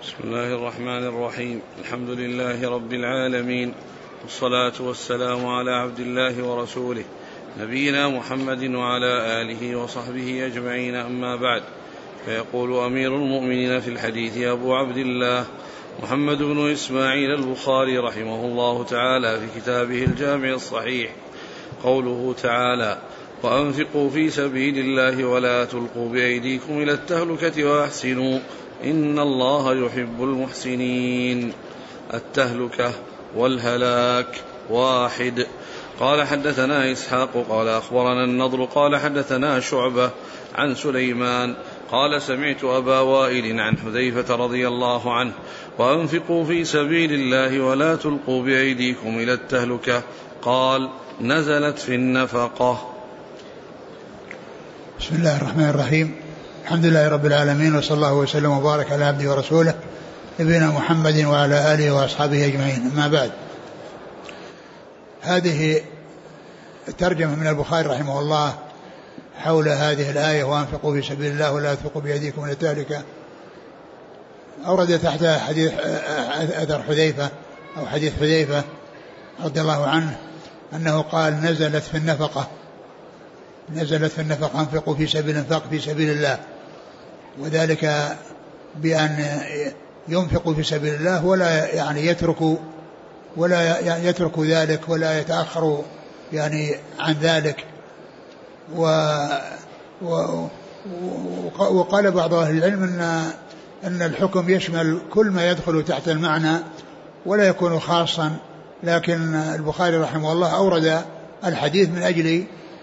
بسم الله الرحمن الرحيم. الحمد لله رب العالمين، والصلاة والسلام على عبد الله ورسوله نبينا محمد وعلى آله وصحبه أجمعين، أما بعد. فيقول أمير المؤمنين في الحديث أبو عبد الله محمد بن إسماعيل البخاري رحمه الله تعالى في كتابه الجامع الصحيح، قوله تعالى: وأنفقوا في سبيل الله ولا تلقوا بأيديكم إلى التهلكة وأحسنوا إن الله يحب المحسنين. التهلكة والهلاك واحد. قال: حدثنا إسحاق قال أخبرنا النضر قال حدثنا شعبة عن سليمان قال: سمعت أبا وائل عن حذيفة رضي الله عنه: وأنفقوا في سبيل الله ولا تلقوا بأيديكم إلى التهلكة. قال: نزلت في النفقة. بسم الله الرحمن الرحيم. الحمد لله رب العالمين، وصلى الله وسلم وبارك على عبده ورسوله نبينا محمد وعلى آله وأصحابه أجمعين، أما بعد. هذه ترجمة من البخاري رحمه الله حول هذه الآية: وأنفقوا في سبيل الله ولا تلقوا بأيديكم إلى التهلكة. أورد تحت حديث أثر حذيفة أو حديث حذيفة رضي الله عنه أنه قال: نزلت في النفقة، أنفقوا في سبيل الله، وذلك بأن ينفقوا في سبيل الله ولا يتركوا ذلك ولا يتأخروا عن ذلك. وقال بعض أهل العلم أن الحكم يشمل كل ما يدخل تحت المعنى ولا يكون خاصا، لكن البخاري رحمه الله أورد الحديث من أجل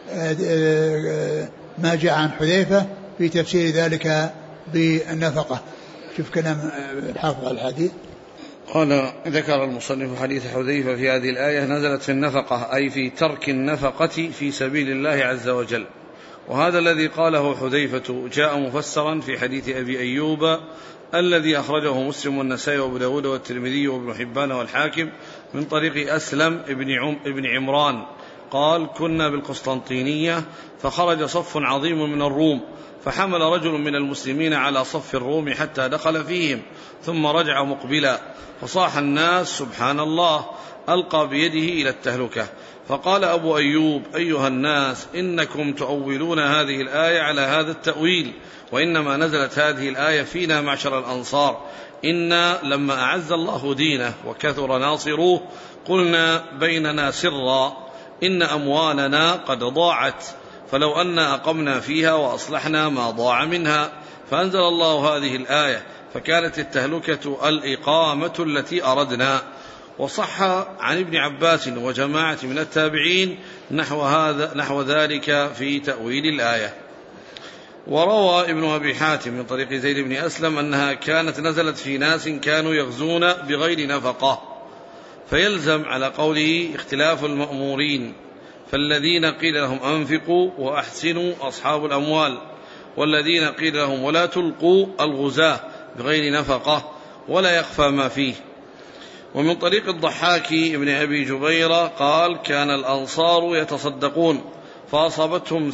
ما جاء عن حذيفة في تفسير ذلك بالنفقة. شوف كلام الحافظ على الحديث. قال: ذكر المصنف حديث حذيفة في هذه الآية: نزلت في النفقة، أي في ترك النفقة في سبيل الله عز وجل. وهذا الذي قاله حذيفة جاء مفسرا في حديث أبي أيوب الذي أخرجه مسلم والنسائي وابو داود والترمذي وابن حبان والحاكم من طريق أسلم ابن عمران قال: كنا بالقسطنطينية فخرج صف عظيم من الروم، فحمل رجل من المسلمين على صف الروم حتى دخل فيهم ثم رجع مقبلا، فصاح الناس: سبحان الله، ألقى بيده إلى التهلكة. فقال أبو أيوب: أيها الناس، إنكم تؤولون هذه الآية على هذا التأويل، وإنما نزلت هذه الآية فينا معشر الأنصار. إنا لما أعز الله دينه وكثر ناصروه قلنا بيننا سرا: إن أموالنا قد ضاعت، فلو أن أقمنا فيها وأصلحنا ما ضاع منها. فأنزل الله هذه الآية، فكانت التهلكة الإقامة التي أردنا. وصح عن ابن عباس وجماعة من التابعين نحو ذلك في تأويل الآية. وروى ابن أبي حاتم من طريق زيد بن أسلم أنها كانت نزلت في ناس كانوا يغزون بغير نفقة، فيلزم على قوله اختلاف المأمورين، فالذين قيل لهم أنفقوا وأحسنوا أصحاب الأموال، والذين قيل لهم ولا تلقوا الغزاة بغير نفقة، ولا يخفى ما فيه. ومن طريق الضحاك ابن أبي جبيرة قال: كان الأنصار يتصدقون فأصابتهم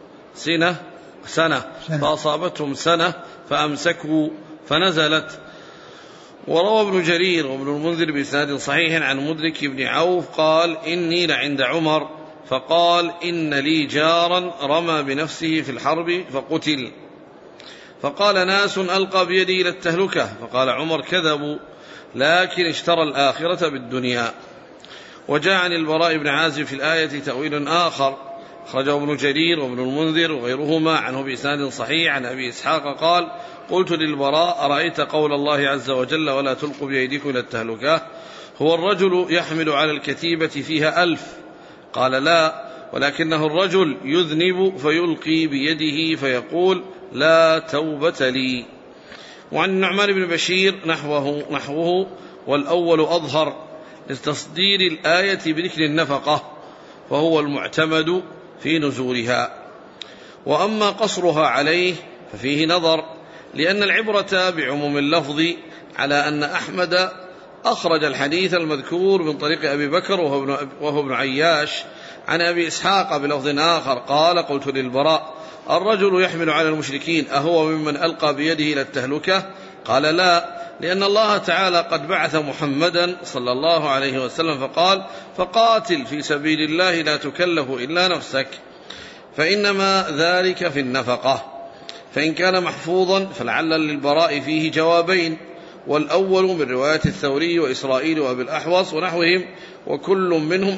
سنة فأمسكوا فنزلت. وروى ابن جرير وابن المنذر بإسناد صحيح عن مدرك بن عوف قال: إني لعند عمر فقال: إن لي جارا رمى بنفسه في الحرب فقتل، فقال ناس: ألقى بيدي إلى التهلكة، فقال عمر: كذبوا، لكن اشترى الآخرة بالدنيا. وجاء عن البراء بن عازب في الآية تأويل آخر أخرجه ابن جرير وابن المنذر وغيرهما عنه بإسناد صحيح عن أبي إسحاق قال: قلت للبراء: أرأيت قول الله عز وجل ولا تلقوا بأيديكم إلى التهلكة؟ هو الرجل يحمل على الكتيبة فيها 1000؟ قال: لا، ولكنه الرجل يذنب فيلقي بيده فيقول: لا توبة لي. وعن النعمان بن بشير نحوه، والأول أظهر لتصدير الآية بذكر النفقة، فهو المعتمد في نزولها. وأما قصرها عليه ففيه نظر، لأن العبرة بعموم اللفظ، على أن أحمد أخرج الحديث المذكور من طريق أبي بكر وهو ابن عياش عن أبي إسحاق بلفظ آخر قال: قلت للبراء: الرجل يحمل على المشركين أهو ممن ألقى بيده إلى التهلكة؟ قال: لا، لأن الله تعالى قد بعث محمدا صلى الله عليه وسلم فقال: فقاتل في سبيل الله لا تكلف إلا نفسك، فإنما ذلك في النفقة. فإن كان محفوظا فلعل للبراء فيه جوابين، والأول من رواية الثوري وإسرائيل وأبي الأحوص ونحوهم، وكل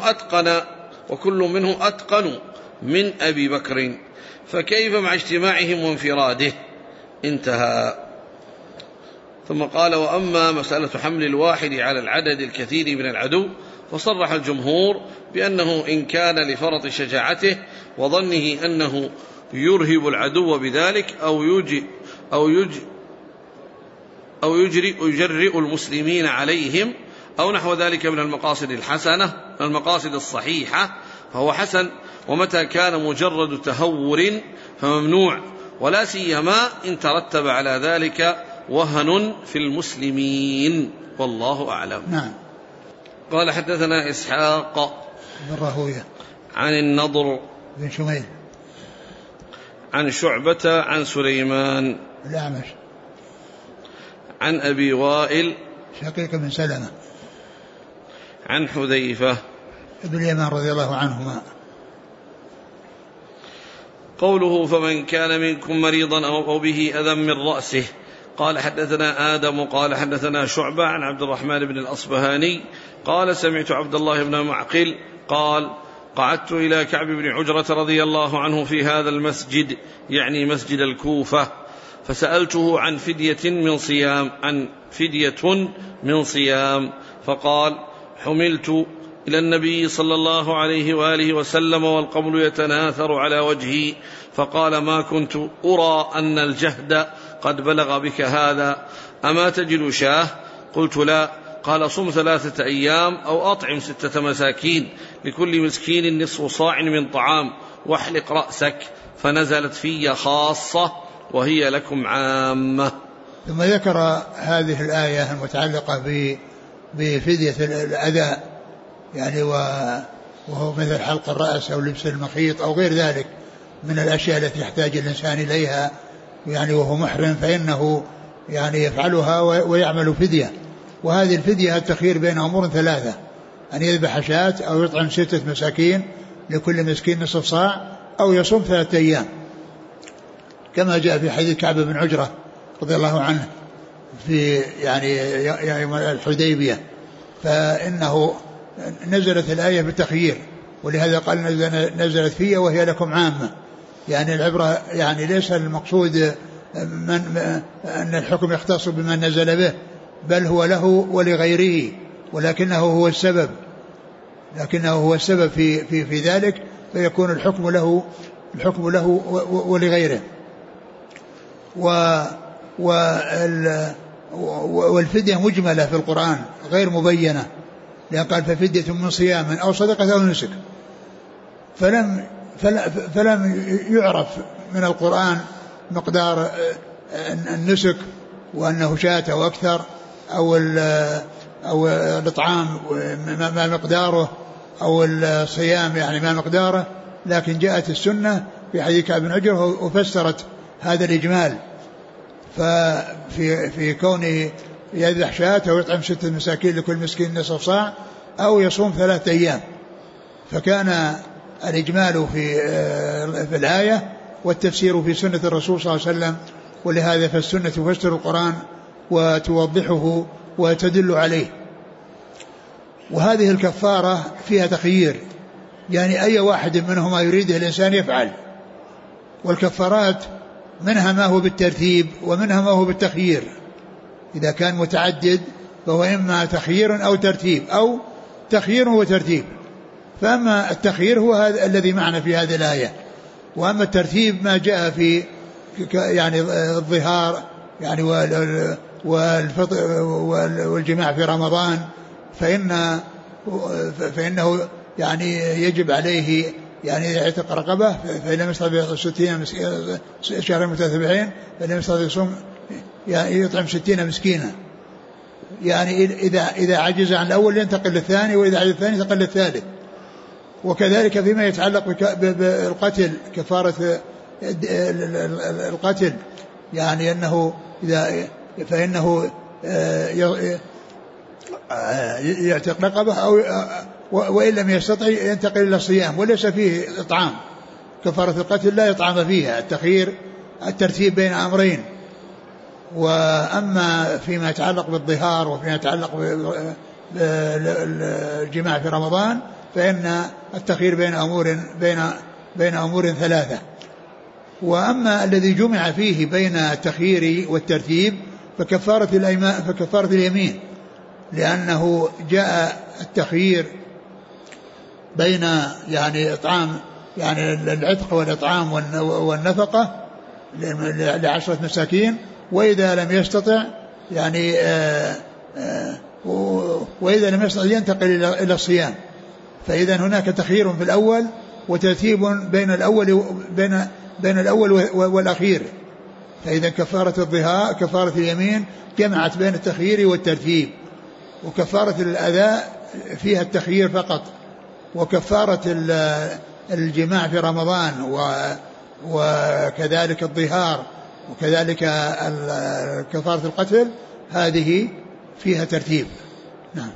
منهم أتقن من أبي بكر، فكيف مع اجتماعهم وانفراده؟ انتهى. ثم قال: وأما مسألة حمل الواحد على العدد الكثير من العدو، فصرح الجمهور بأنه إن كان لفرط شجاعته وظنه أنه يرهب العدو بذلك أو يجرئ المسلمين عليهم أو نحو ذلك من المقاصد الحسنة، المقاصد الصحيحة، فهو حسن. ومتى كان مجرد تهور فممنوع، ولا سيما إن ترتب على ذلك وهن في المسلمين، والله أعلم. نعم. قال: حدثنا إسحاق بن راهويه عن النضر بن شميل عن شعبة عن سليمان الأعمش عن أبي وائل شقيق بن سلمة عن حذيفة ابن اليمان رضي الله عنهما. قوله: فمن كان منكم مريضا أو به أذى من رأسه. قال: حدثنا آدم قال حدثنا شعبة عن عبد الرحمن بن الأصبهاني قال: سمعت عبد الله بن معقل قال: قعدت إلى كعب بن عجرة رضي الله عنه في هذا المسجد، يعني مسجد الكوفة، فسألته عن فدية من صيام، فقال: حملت إلى النبي صلى الله عليه وآله وسلم والقبل يتناثر على وجهي، فقال: ما كنت أرى أن الجهد قد بلغ بك هذا، أما تجد شاه؟ قلت: لا. قال: صم 3 أيام أو أطعم 6 مساكين، لكل مسكين نصف صاع من طعام، واحلق رأسك، فنزلت في خاصة وهي لكم عامة. ثم ذكر هذه الآية المتعلقة بفدية الأذى، يعني وهو مثل حلق الرأس أو لبس المخيط أو غير ذلك من الأشياء التي يحتاج الإنسان إليها، يعني وهو محرم، فإنه يعني يفعلها ويعمل فدية. وهذه الفدية التخيير بين أمور 3، أن يذبح شاة أو يطعم 6 مساكين، لكل مسكين نصف صاع، أو يصوم 3 أيام، كما جاء في حديث كعب بن عجرة رضي الله عنه في يعني يوم الحديبية، فإنه نزلت الآية بالتخيير، ولهذا قال: نزلت فيها وهي لكم عامة. يعني العبرة يعني ليس المقصود أن الحكم يختص بمن نزل به، بل هو له ولغيره، ولكنه هو السبب في ذلك، فيكون الحكم له ولغيره. والفدية مجملة في القرآن غير مبينة، لأن قال: ففدية من صيام أو صدقة أو نسك، فلم يعرف من القرآن مقدار النسك، وأنه شاة أو أكثر، أو الإطعام ما مقداره، أو الصيام يعني ما مقداره، لكن جاءت السنة في حديث كعب بن عجرة وفسرت هذا الإجمال، في كونه يذبح شاة أو يطعم 6 مساكين لكل مسكين نصف صاع، أو يصوم 3 أيام. فكان الإجمال في الآية والتفسير في سنة الرسول صلى الله عليه وسلم، ولهذا فالسنة تفسر القرآن وتوضحه وتدل عليه. وهذه الكفارة فيها تخيير، يعني أي واحد منهما يريده الإنسان يفعل، والكفارات منها ما هو بالترتيب ومنها ما هو بالتخيير. إذا كان متعدد فهو إما تخيير أو ترتيب، أو تخيير وترتيب. فأما التخيير هو هذا الذي معنا في هذه الآية، وأما الترتيب ما جاء في يعني الظهار يعني والجماع في رمضان، فإنه يعني يجب عليه يعني يعتق رقبة، فإن لم يستطع 60 شهرين متتابعين، فإن لم يستطع يصوم يعني يطعم 60 مسكينا. يعني إذا عجز عن الأول ينتقل للثاني، وإذا عجز الثاني ينتقل للثالث. وكذلك فيما يتعلق بالقتل، كفارة القتل، يعني أنه فإنه يعتق رقبة أو وإن لم يستطع ينتقل إلى الصيام، وليس فيه إطعام. كفارة القتل لا إطعام فيها، الترتيب بين أمرين. وأما فيما يتعلق بالظهار وفيما يتعلق بالجماع في رمضان فإن التخيير بين أمور ثلاثة. وأما الذي جمع فيه بين التخيير والترتيب فكفارة اليمين، لأنه جاء التخيير بين إطعام العتق والإطعام والنفقة ل10 مساكين، وإذا لم يستطع ينتقل إلى الصيام. فإذا هناك تخيير في الأول وترتيب بين الأول والأخير. فإذا كفارة اليمين جمعت بين التخيير والترتيب، وكفارة الأذى فيها التخيير فقط، وكفارة الجماع في رمضان وكذلك الظهار وكذلك كفارة القتل هذه فيها ترتيب. نعم.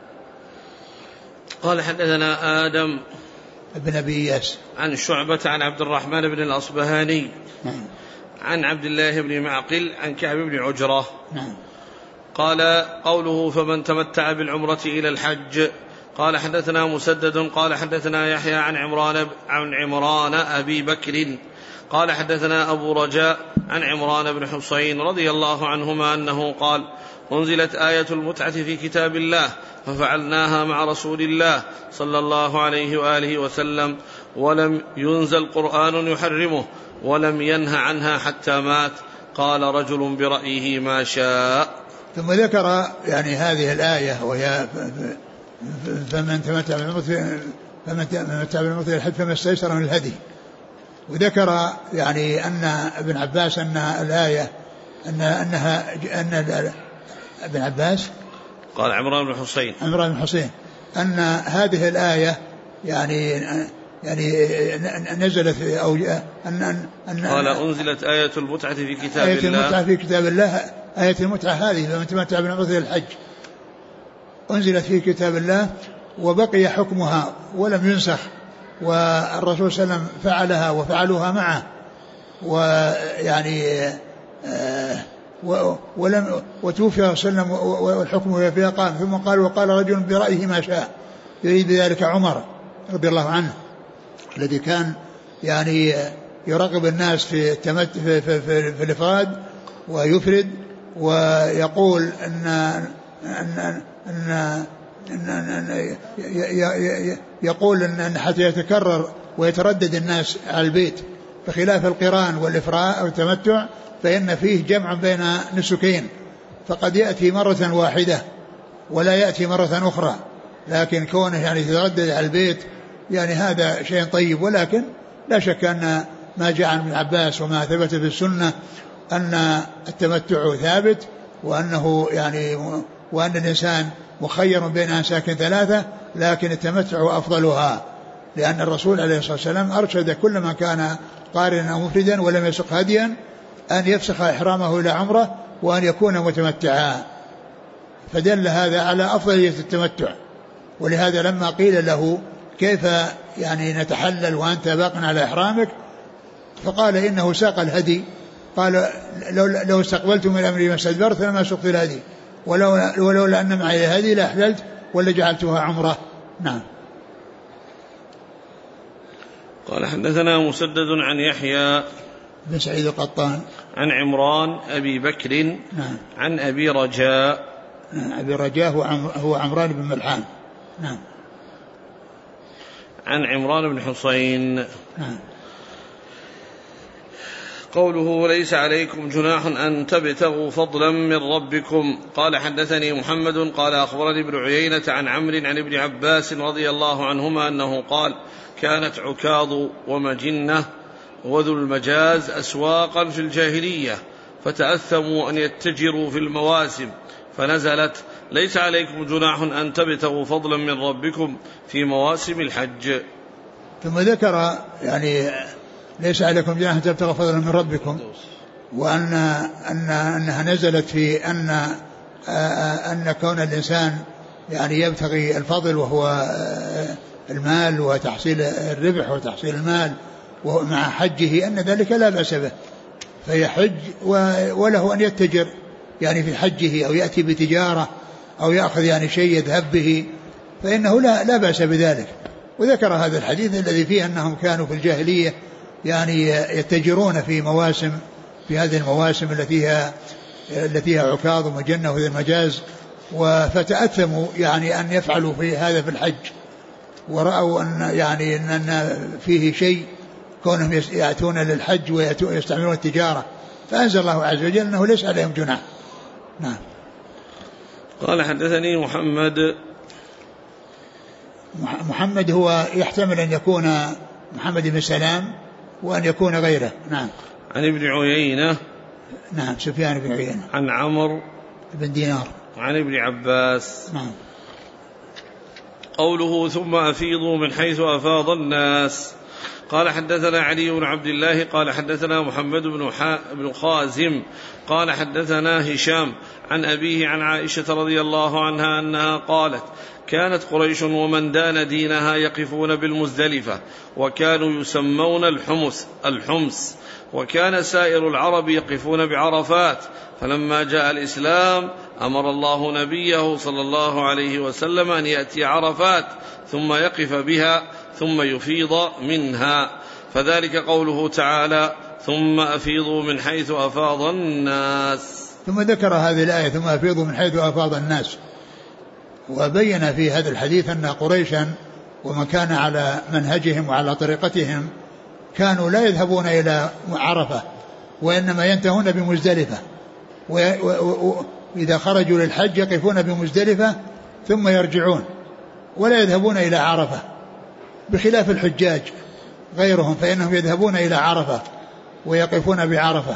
قال حدثنا آدم بن أبي إياس عن شعبة عن عبد الرحمن بن الأصبهاني نعم. عن عبد الله بن معقل عن كعب بن عجرة نعم. قال قوله فمن تمتع بالعمرة إلى الحج. قال حدثنا مسدد قال حدثنا يحيى عن عمران أبي بكر قال حدثنا أبو رجاء عن عمران بن حصين رضي الله عنهما أنه قال أنزلت آية المتعة في كتاب الله ففعلناها مع رسول الله صلى الله عليه وآله وسلم ولم ينزل قرآن يحرمه ولم ينه عنها حتى مات. قال رجل برأيه ما شاء. ثم ذكر هذه الآية وهي فمن تمتع بالعمرة إلى الحج فما استيسر من الهدي. وذكر أن ابن عباس أن الآية أن ابن عباس قال عمران بن حصين أن هذه الآية نزلت أو أن قال أنزلت آية المتعة في كتاب آية الله. المتعة في كتاب الله. آية المتعة هذه فمن تمتع بالعمرة إلى الحج أنزلت في كتاب الله وبقي حكمها ولم ينسخ، والرسول صلى الله عليه وسلم فعلها وفعلوها معه، وتوفي صلى الله عليه وسلم والحكم فيها قام. ثم وقال رجل برأيه ما شاء، يريد بذلك عمر رضي الله عنه الذي كان يراقب الناس في الإفراد ويفرد، ويقول يقول أن حتى يتكرر ويتردد الناس على البيت، بخلاف القران والإفراد أو التمتع فإن فيه جمع بين نسكين، فقد يأتي مرة واحدة ولا يأتي مرة أخرى، لكن كونه يتردد على البيت هذا شيء طيب. ولكن لا شك أن ما جاء عن ابن عباس وما ثبت في السنة أن التمتع ثابت، وأنه وأن الإنسان مخير بين أنساك ثلاثة، لكن التمتع أفضلها، لأن الرسول عليه الصلاة والسلام أرشد كل من كان قارنا أو مفردا ولم يسق هديا أن يفسخ إحرامه إلى عمره وأن يكون متمتعا، فدل هذا على أفضلية التمتع. ولهذا لما قيل له كيف نتحلل وأنت باق على إحرامك، فقال إنه ساق الهدي، قال لو استقبلت من أمري ما استدبرت لما سقت الهدي، ولولا أن معي الهدي لأحللت ولا جعلتها عمره. نعم. قال حدثنا مسدد عن يحيى بن سعيد القطان عن عمران أبي بكر نعم. عن أبي رجاء. أبي رجاء هو عمران بن ملحان. نعم. عن عمران بن حصين. نعم. قوله ليس عليكم جناح أن تبتغوا فضلا من ربكم. قال حدثني محمد قال أخبرني ابن عيينة عن عمرو عن ابن عباس رضي الله عنهما أنه قال كانت عكاظ ومجنة وذو المجاز أسواقا في الجاهلية فتأثموا أن يتجروا في المواسم، فنزلت ليس عليكم جناح أن تبتغوا فضلا من ربكم في مواسم الحج. ثم ذكر ليس عليكم جناح أن تبتغوا فضلا من ربكم، وأنها نزلت في أن أن كون الإنسان يعني يبتغي الفضل وهو المال وتحصيل الربح وتحصيل المال ومع حجه أن ذلك لا بأس به، فيحج وله أن يتجر يعني في حجه أو يأتي بتجارة أو يأخذ يعني شيء يذهب به، فإنه لا بأس بذلك. وذكر هذا الحديث الذي فيه أنهم كانوا في الجاهلية يعني يتجرون في مواسم، في هذه المواسم التي هي عكاظ ومجنة وذي المجاز، فتأثموا يعني أن يفعلوا في هذا في الحج، ورأوا أن يعني أن فيه شيء كونهم يأتون للحج ويستعملون التجارة، فأنزل الله عز وجل أنه ليس عليهم جناح. نعم. قال حدثني محمد هو يحتمل أن يكون محمد بن سلام وأن يكون غيره. نعم. عن ابن عيينة. نعم سفيان بن عيينة. عن عمرو بن دينار. عن ابن عباس. نعم. قوله ثم أفيضوا من حيث أفاض الناس. قال حدثنا علي بن عبد الله قال حدثنا محمد بن خازم قال حدثنا هشام عن أبيه عن عائشة رضي الله عنها أنها قالت كانت قريش ومن دان دينها يقفون بالمزدلفة وكانوا يسمون الحمس وكان سائر العرب يقفون بعرفات، فلما جاء الإسلام أمر الله نبيه صلى الله عليه وسلم أن يأتي عرفات ثم يقف بها ثم يفيض منها، فذلك قوله تعالى ثم أفيضوا من حيث أفاض الناس. ثم ذكر هذه الآية ثم أفيضوا من حيث أفاض الناس، وبين في هذا الحديث أن قريشا ومن كان على منهجهم وعلى طريقتهم كانوا لا يذهبون إلى عرفة وإنما ينتهون بمزدلفة، وإذا خرجوا للحج يقفون بمزدلفة ثم يرجعون ولا يذهبون إلى عرفة، بخلاف الحجاج غيرهم فإنهم يذهبون إلى عرفة ويقفون بعرفة.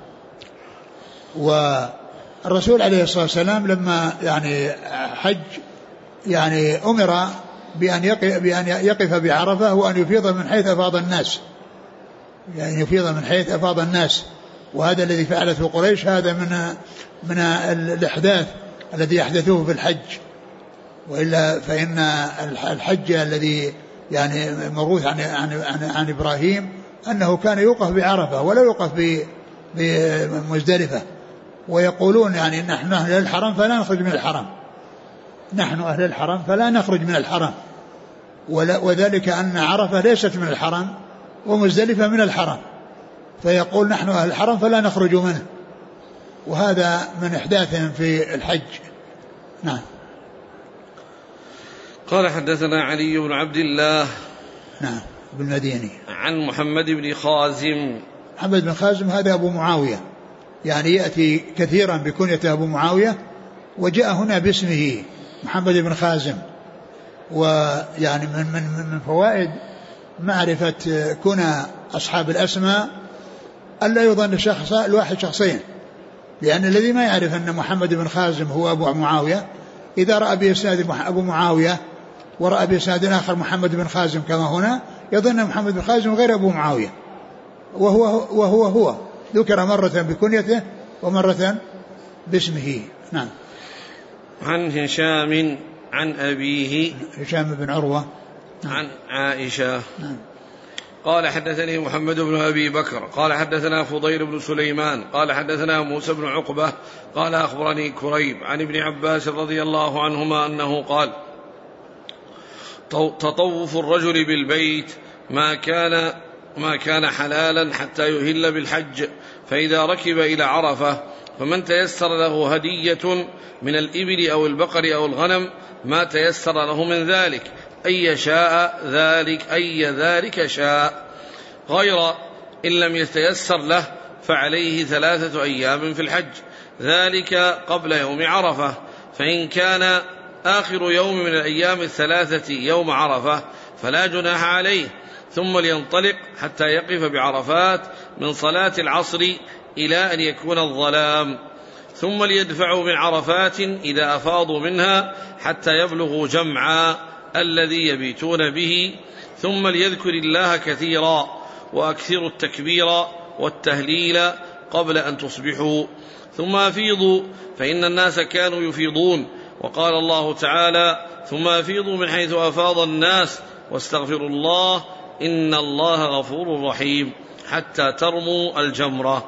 والرسول عليه الصلاة والسلام لما يعني حج يعني أمر بأن يقف بعرفة وأن يفيض من حيث أفاض الناس، يعني يفيض من حيث أفاض الناس، وهذا الذي فعلته قريش هذا من الإحداث الذي يحدثوه في الحج، وإلا فإن الحج الذي يعني موروث عن إبراهيم أنه كان يوقف بعرفة ولا يوقف بمزدلفة، ويقولون يعني نحن أهل الحرم فلا نخرج من الحرم، نحن أهل الحرم فلا نخرج من الحرم، وذلك أن عرفة ليست من الحرم ومزدلفة من الحرم، فيقول نحن أهل الحرم فلا نخرج منه، وهذا من إحداثهم في الحج. نعم. قال حدثنا علي بن عبد الله. نعم بن مديني. عن محمد بن خازم. محمد بن خازم هذا أبو معاوية، يعني يأتي كثيرا بكنيته أبو معاوية، وجاء هنا باسمه محمد بن خازم. ويعني من فوائد معرفة كنى أصحاب الأسماء ألا يظن الشخص الواحد شخصين، لأن الذي ما يعرف أن محمد بن خازم هو أبو معاوية إذا رأى بإسناد أبو معاوية ورأى بإسناد آخر محمد بن خازم كما هنا يظن محمد بن خازم غير أبو معاوية، وهو ذكر مرة بكنيته ومرة باسمه. نعم. عن هشام عن أبيه هشام بن عروة. نعم. عن عائشة. نعم. قال حدثني محمد بن أبي بكر قال حدثنا فضيل بن سليمان قال حدثنا موسى بن عقبة قال أخبرني كريب عن ابن عباس رضي الله عنهما أنه قال تطوف الرجل بالبيت ما كان حلالا حتى يهل بالحج، فإذا ركب إلى عرفة فمن تيسر له هدية من الإبل أو البقر أو الغنم ما تيسر له من ذلك أي ذلك شاء، غير إن لم يتيسر له فعليه 3 أيام في الحج، ذلك قبل يوم عرفة، فإن كان آخر يوم من الأيام 3 يوم عرفة فلا جناح عليه، ثم لينطلق حتى يقف بعرفات من صلاة العصر إلى أن يكون الظلام، ثم ليدفعوا من عرفات إذا أفاضوا منها حتى يبلغوا جمعا الذي يبيتون به، ثم ليذكر الله كثيرا وأكثروا التكبير والتهليل قبل أن تصبحوا ثم أفيضوا فإن الناس كانوا يفيضون. وقال الله تعالى ثم أفيضوا من حيث أفاض الناس واستغفروا الله إن الله غفور رحيم حتى ترموا الجمرة.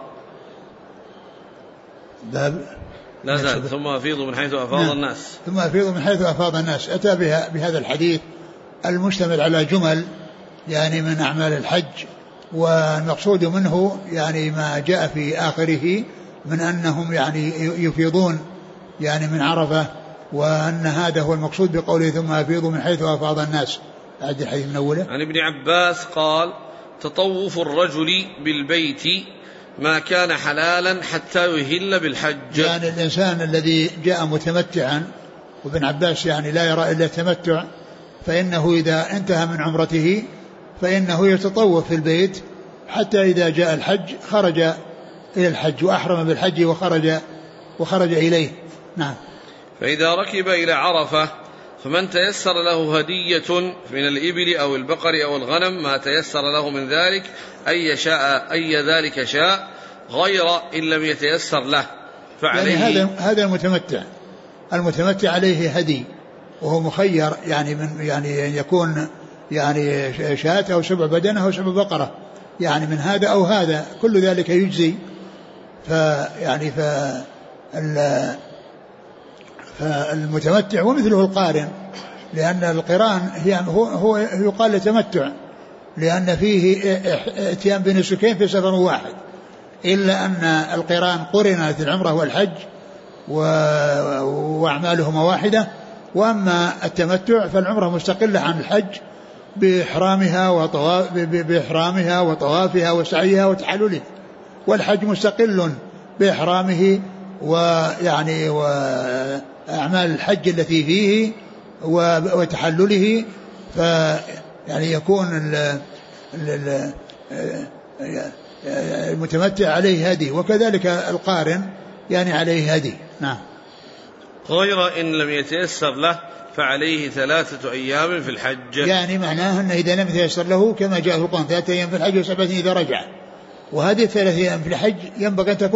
لا زال ثم أفيضوا من حيث أفاض الناس. ثم أفيضوا من حيث أفاض الناس أتى بهذا الحديث المشتمل على جمل يعني من أعمال الحج، والمقصود منه يعني ما جاء في آخره من أنهم يعني يفيضون يعني من عرفة، وأن هذا هو المقصود بقوله ثم أفيضوا من حيث أفاض الناس. أعد الحديث من أوله. عن ابن عباس قال تطوف الرجل بالبيت ما كان حلالا حتى يهل بالحج. يعني الإنسان الذي جاء متمتعا، وابن عباس يعني لا يرى إلا التمتع، فإنه إذا انتهى من عمرته فإنه يتطوف في البيت حتى إذا جاء الحج خرج إلى الحج وأحرم بالحج وخرج إليه. نعم. فإذا ركب إلى عرفة فمن تيسر له هدية من الإبل أو البقر أو الغنم ما تيسر له من ذلك أي ذلك شاء غير إن لم يتيسر له فعليه. يعني هذا المتمتع عليه هدي، وهو مخير يعني من يعني يكون يعني شاة أو سبع بدنة أو سبع بقرة، يعني من هذا أو هذا كل ذلك يجزي. فيعني فالمتمتع ومثله القارن، لأن القران هو يقال لتمتع لأن فيه اتيان بنسكين في سفر واحد، إلا أن القران قرنت العمرة والحج وأعمالهما واحدة، وأما التمتع فالعمرة مستقلة عن الحج بإحرامها وطوافها وسعيها وتحللها، والحج مستقل بإحرامه ويعني وأعمال الحج التي فيه وتحلله. فيعني يكون المتمتع عليه هدي، وكذلك القارن يعني عليه هدي. نعم. غير إن لم يتيسر له فعليه 3 أيام في الحج. يعني معناه أنه إذا لم يتيسر له كما جاء في القرآن 3 أيام في الحج و7 إذا رجع، وهذه 3 أيام في الحج ينبغي أن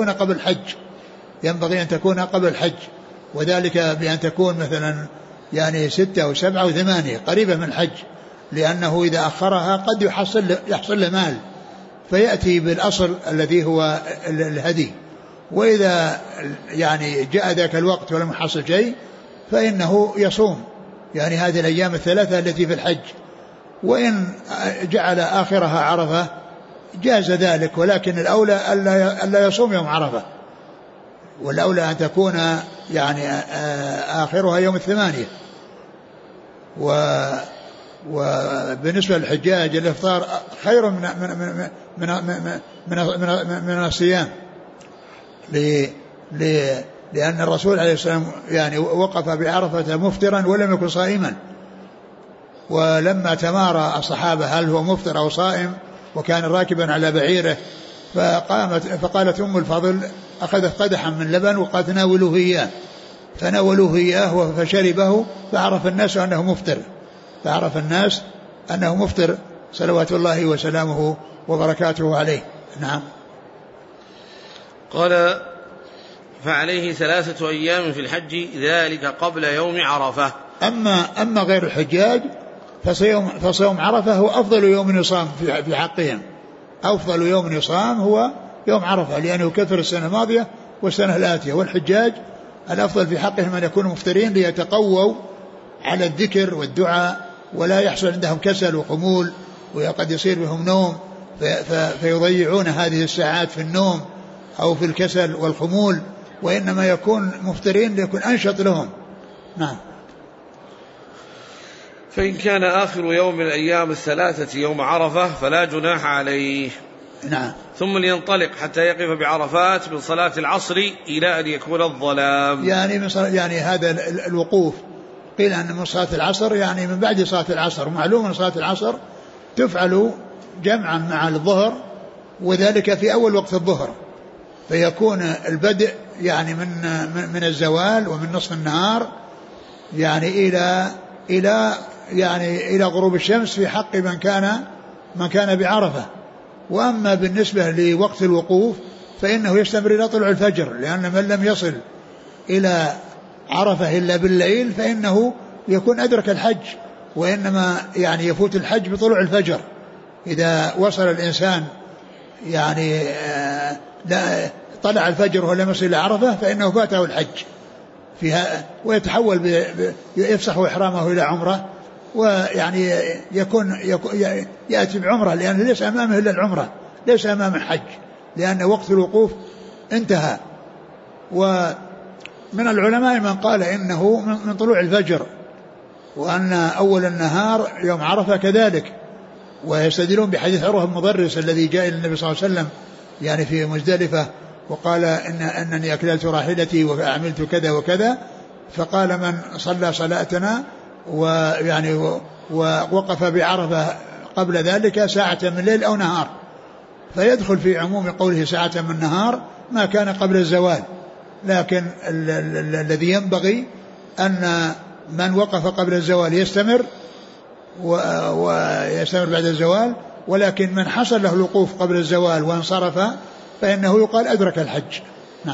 تكون قبل الحج، وذلك بأن تكون مثلا يعني 6 أو 7 أو 8 قريبة من الحج، لأنه إذا أخرها قد يحصل له مال فيأتي بالأصل الذي هو الهدي، وإذا يعني جاء ذاك الوقت ولم يحصل شيء فإنه يصوم يعني هذه الأيام 3 التي في الحج، وإن جعل آخرها عرفة جاز ذلك، ولكن الأولى ألا يصوم يوم عرفة، والأولى أن تكون يعني آخرها يوم 8. وبالنسبة للحجاج الإفطار خير من الصيام، لأن الرسول عليه السلام يعني وقف بعرفة مفطرا ولم يكن صائما، ولما تمارى الصحابة هل هو مفطر أو صائم وكان راكبا على بعيره فقالت أم الفضل أخذت قدحا من لبن وقالت فناولوه إياه فشربه فعرف الناس أنه مفطر صلوات الله وسلامه وبركاته عليه. نعم. قال فعليه 3 أيام في الحج ذلك قبل يوم عرفة. أما غير الحجاج فصيوم عرفة هو أفضل يوم يصام في حقهم، أفضل يوم يصام هو يوم عرفة لأنه كثر السنة الماضية والسنة الآتية، والحجاج الأفضل في حقهم أن يكونوا مفطرين ليتقووا على الذكر والدعاء ولا يحصل عندهم كسل وخمول وقد يصير بهم نوم فيضيعون هذه الساعات في النوم أو في الكسل والخمول، وإنما يكون مفطرين ليكون أنشط لهم. نعم. فإن كان آخر يوم من الأيام 3 يوم عرفة فلا جناح عليه. نعم. ثم لينطلق حتى يقف بعرفات من صلاة العصر إلى أن يكون الظلام. يعني هذا الوقوف قيل أن من صلاة العصر يعني من بعد صلاة العصر، معلوم أن صلاة العصر تفعل جمعا مع الظهر، وذلك في أول وقت الظهر، فيكون البدء يعني من الزوال ومن نصف النهار يعني إلى غروب الشمس في حق من كان بعرفة. وأما بالنسبة لوقت الوقوف فإنه يستمر إلى طلوع الفجر، لأن من لم يصل إلى عرفة إلا بالليل فإنه يكون أدرك الحج، وإنما يعني يفوت الحج بطلوع الفجر. إذا وصل الإنسان يعني طلع الفجر ولم يصل إلى عرفة فإنه فاته الحج فيها، ويتحول يفسخ إحرامه إلى عمرة، ويعني يأتي بعمرة، لأنه ليس أمامه إلا العمرة، ليس أمامه حج، لأن وقت الوقوف انتهى. ومن العلماء من قال إنه من طلوع الفجر، وأن أول النهار يوم عرفة كذلك، ويستدلون بحديث عروة بن مضرس الذي جاء إلى النبي صلى الله عليه وسلم يعني في مزدلفة وقال أنني أكللت راحلتي وأعملت كذا وكذا، فقال من صلى صلاتنا ويعني ووقف بعرفة قبل ذلك ساعة من ليل أو نهار، فيدخل في عموم قوله ساعة من نهار ما كان قبل الزوال. لكن الذي ينبغي أن من وقف قبل الزوال يستمر ويستمر بعد الزوال، ولكن من حصل له الوقوف قبل الزوال وانصرف فإنه يقال أدرك الحج. نعم.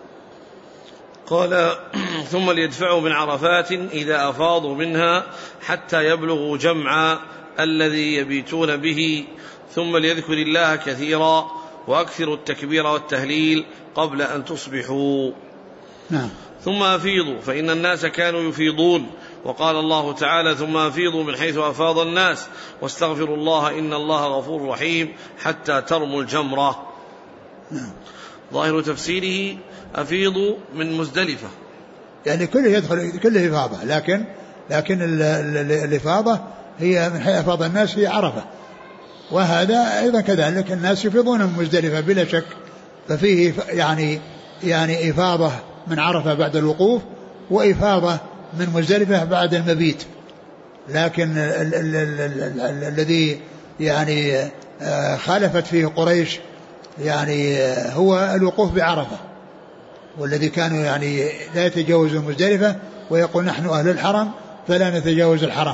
قال ثم ليدفعوا من عرفات إذا أفاضوا منها حتى يبلغوا جمع الذي يبيتون به، ثم ليذكر الله كثيرا وأكثروا التكبير والتهليل قبل أن تصبحوا. نعم. ثم أفيضوا فإن الناس كانوا يفيضون، وقال الله تعالى ثم أفيضوا من حيث أفاض الناس واستغفروا الله إن الله غفور رحيم حتى ترموا الجمرة. ظاهر تفسيره أفيضوا من مزدلفة، يعني كله يدخل كله إفاضة، لكن الإفاضة هي من حيث أفاض الناس في عرفة، وهذا أيضا كذلك الناس يفيضون من مزدلفة بلا شك، ففيه يعني إفاضة من عرفة بعد الوقوف وإفاضة من مزدلفة بعد المبيت. لكن الذي يعني خالفت فيه قريش يعني هو الوقوف بعرفة، والذي كانوا يعني لا يتجاوزوا مزدلفة ويقول نحن أهل الحرم فلا نتجاوز الحرم.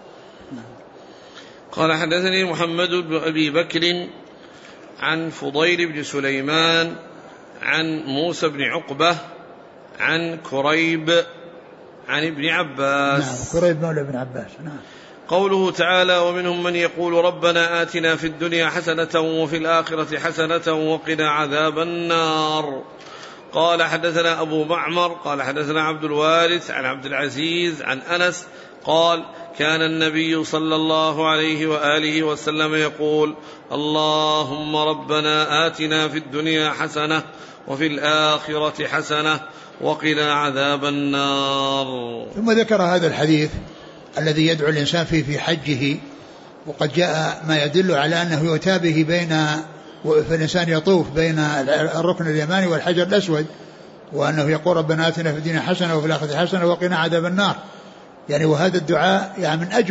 قال حدثني محمد بن أبي بكر عن فضيل بن سليمان عن موسى بن عقبة عن كريب عن ابن عباس. نعم، كريب مولى ابن عباس. نعم. قوله تعالى ومنهم من يقول ربنا آتنا في الدنيا حسنة وفي الآخرة حسنة وقنا عذاب النار. قال حدثنا أبو معمر قال حدثنا عبد الوارث عن عبد العزيز عن أنس قال كان النبي صلى الله عليه وآله وسلم يقول اللهم ربنا آتنا في الدنيا حسنة وفي الآخرة حسنة وقنا عذاب النار. ثم ذكر هذا الحديث الذي يدعو الإنسان فيه في حجه، وقد جاء ما يدل على أنه يؤتى به فالإنسان يطوف بين الركن اليماني والحجر الأسود، وأنه يقول ربنا آتنا في الدنيا حسنة وفي الآخرة حسنة وقنا عذاب النار. يعني وهذا الدعاء يعني من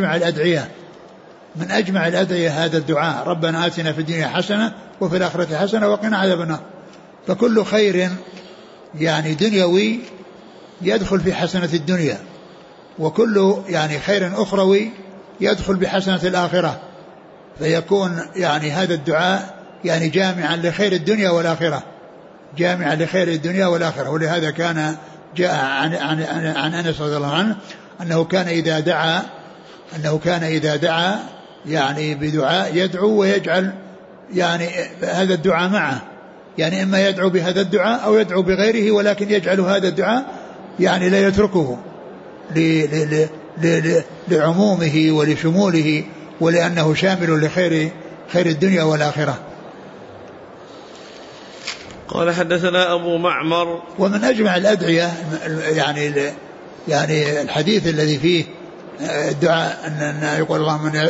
أجمع الأدعية هذا الدعاء، ربنا آتنا في الدنيا حسنة وفي الآخرة حسنة وقنا عذاب النار. فكل خير يعني دنيوي يدخل في حسنة الدنيا، وكل يعني خير أخروي يدخل بحسنة الآخرة، فيكون يعني هذا الدعاء يعني جامعا لخير الدنيا والآخرة. ولهذا كان جاء عن أنس رضي الله عنه أنه كان إذا دعا يعني بدعاء يدعو ويجعل يعني هذا الدعاء معه، يعني إما يدعو بهذا الدعاء أو يدعو بغيره، ولكن يجعل هذا الدعاء يعني لا يتركه لعمومه ولشموله، ولأنه شامل لخير الدنيا والآخرة. قال حدثنا أبو معمر. ومن أجمع الأدعية يعني الحديث الذي فيه الدعاء أن يقول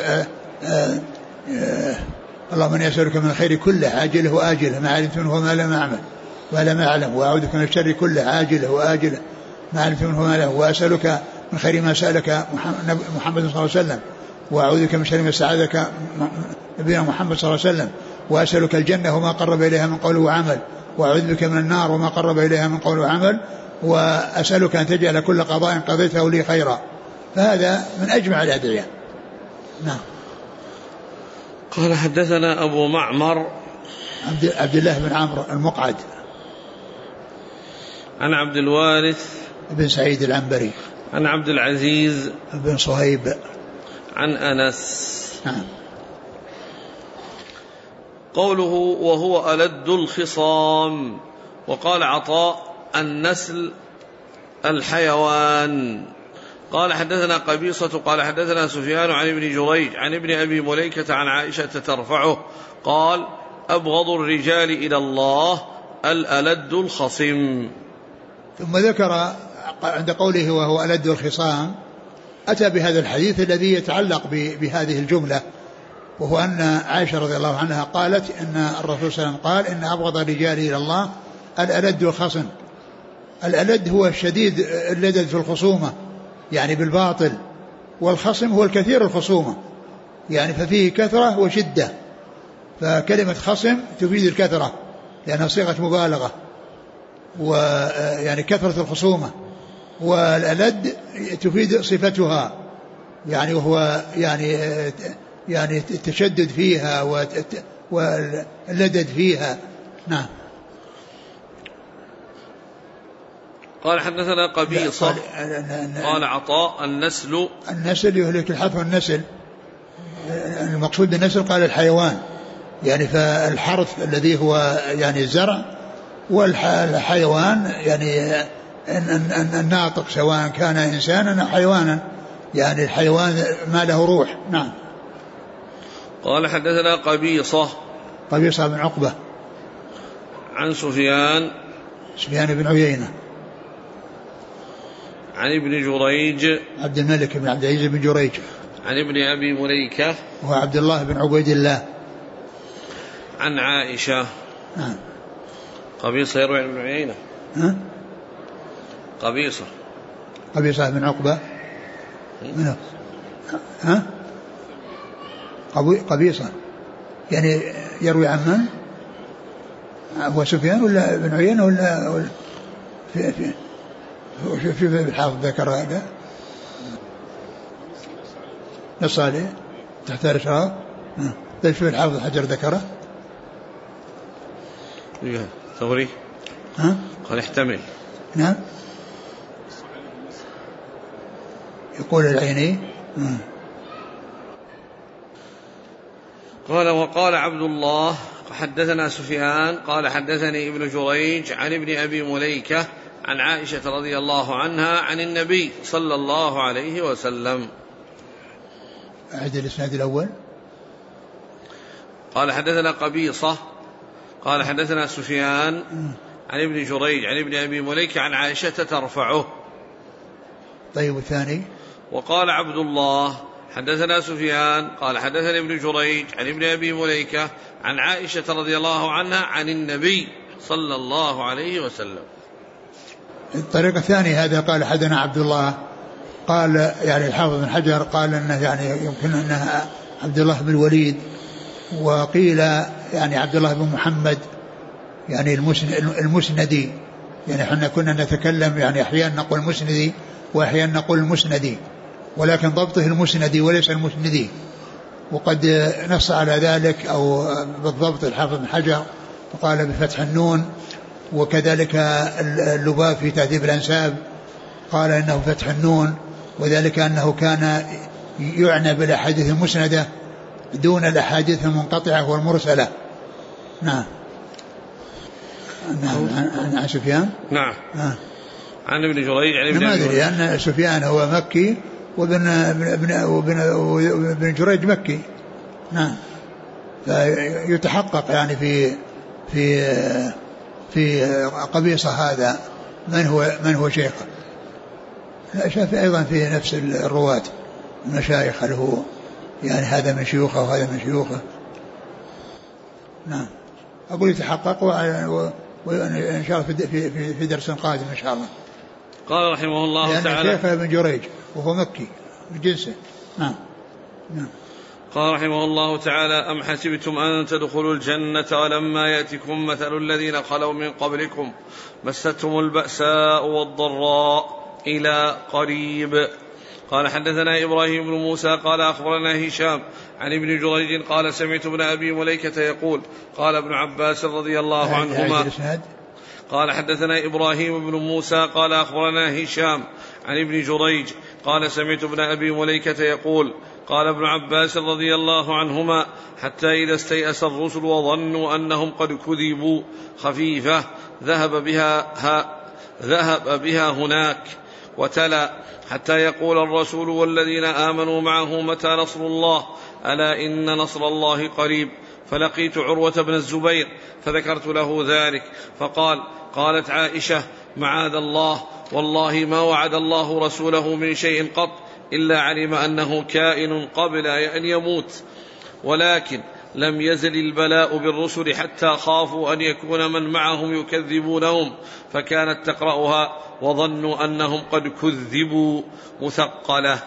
اللهم إني أسألك من الخير كله عاجله وآجله ما علمت منه وما لم أعلم وأعوذ بك من الشر كله عاجله وآجله ما علمت منه وما لم أعلم وأسألك من خير ما سألك محمد صلى الله عليه وسلم وأعوذ بك من شر ما استعاذك نبينا محمد صلى الله عليه وسلم وأسألك الجنة وما قرب إليها من قول وعمل وأعوذ بك من النار وما قرب إليها من قول وعمل وأسألك أن تجعل كل قضاء قضيته لي خيرا. فهذا من أجمع الأدعية. نعم. قال حدثنا أبو معمر عبد الله بن عمرو المقعد. عن عبد الوارث بن سعيد العنبري. عن عبد العزيز بن صهيب. عن أنس. نعم. قوله وهو ألد الخصام. وقال عطاء النسل الحيوان. قال حدثنا قبيصة قال حدثنا سفيان عن ابن جريج عن ابن أبي مليكة عن عائشة ترفعه قال أبغض الرجال إلى الله الألد الخصم. ثم ذكر عند قوله وهو ألد الخصام أتى بهذا الحديث الذي يتعلق بهذه الجملة، وهو أن عائشة رضي الله عنها قالت إن الرسول صلى الله عليه وسلم قال إن أبغض الرجال إلى الله الألد الخصم. الألد هو الشديد اللدد في الخصومة يعني بالباطل، والخصم هو الكثير الخصومة يعني ففيه كثرة وشدة، فكلمة خصم تفيد الكثرة لأنها صيغة مبالغة ويعني كثرة الخصومة، والألد تفيد صفتها يعني وهو يعني التشدد فيها واللدد فيها. نعم. قال حدثنا قبيصة قال عطاء النسل يهلك الحرث والنسل. المقصود بالنسل قال الحيوان يعني فالحرث الذي هو يعني الزرع، والحيوان يعني الناطق سواء كان إنسانا أو حيوانا يعني الحيوان ما له روح. نعم. قال حدثنا قبيصة بن عقبة عن سفيان بن عيينة عن ابن جريج عبد الملك بن عبد العزيز بن جريج عن ابن أبي مليكة وهو عبد الله بن عبيد الله عن عائشة. نعم. قبيصة يروي عن ابن عيينة. قبيصة بن عقبة منه. قبيصة يعني يروي عن من؟ هو سفيان ولا ابن عيينة ولا في الحافظ ذكر هذا نص عليه تحت الإشراف. طيب في الحافظ حجر ذكره ثوري قال احتمل. نعم. يقول العيني. قال وقال عبد الله حدثنا سفيان قال حدثني ابن جريج عن ابن أبي مليكة عن عائشة رضي الله عنها عن النبي صلى الله عليه وسلم. أعد الإسناد الأول. قال حدثنا قبيصة قال حدثنا سفيان عن ابن جريج عن ابن أبي مليكة عن عائشة ترفعه. طيب الثاني. وقال عبد الله حدثنا سفيان قال حدثنا ابن جريج عن ابن أبي مليكة عن عائشة رضي الله عنها عن النبي صلى الله عليه وسلم. الطريقة الثانية هذا قال حدثنا عبد الله قال يعني الحافظ بن حجر قال انه يعني يمكن انها عبد الله بن الوليد، وقيل يعني عبد الله بن محمد يعني المسندي، يعني احنا كنا نتكلم يعني احيانا نقول المسندي واحيانا نقول المسندي، ولكن ضبطه المسندي وليس المسندي، وقد نص على ذلك او بالضبط الحافظ بن حجر وقال بفتح النون، وكذلك اللباب في تهذيب الأنساب قال إنه فتح النون، وذلك أنه كان يعنى بالأحاديث المسندة دون الأحاديث المنقطعة والمرسلة. نعم. عن سفيان. نعم. عن ابن جريج عن ابن ما أدري أن سفيان هو مكي وابن جريج مكي. نعم. فيتحقق يعني في قبيصة هذا من هو شيخه. شاف أيضا في نفس الرواة المشايخ له يعني هذا من شيوخه وهذا من شيوخه. نعم. أقول يتحقق وإن شاء الله في درس قادم إن شاء الله. قال رحمه الله تعالى شيخه ابن جريج وهو مكي من جنسه. نعم. قال رحمه الله تعالى أم حسبتم أن تدخلوا الجنة ولما يأتكم مثل الذين خلوا من قبلكم مستهم البأساء والضراء إلى قريب. قال حدثنا إبراهيم بن موسى قال أخبرنا هشام عن ابن جريج قال سمعت ابن أبي مليكة يقول قال ابن عباس رضي الله عنهما قال حدثنا إبراهيم بن موسى قال أخبرنا هشام عن ابن جريج قال سمعت ابن أبي مليكة يقول قال ابن عباس رضي الله عنهما حتى إذا استيأس الرسل وظنوا أنهم قد كذبوا خفيفة ذهب بها هناك. وتلا حتى يقول الرسول والذين آمنوا معه متى نصر الله ألا إن نصر الله قريب. فلقيت عروة بن الزبير فذكرت له ذلك فقال قالت عائشة معاذ الله والله ما وعد الله رسوله من شيء قط إلا علم أنه كائن قبل أن يموت ولكن لم يزل البلاء بالرسل حتى خافوا أن يكون من معهم يكذبونهم فكانت تقرأها وظنوا أنهم قد كذبوا مثقلة.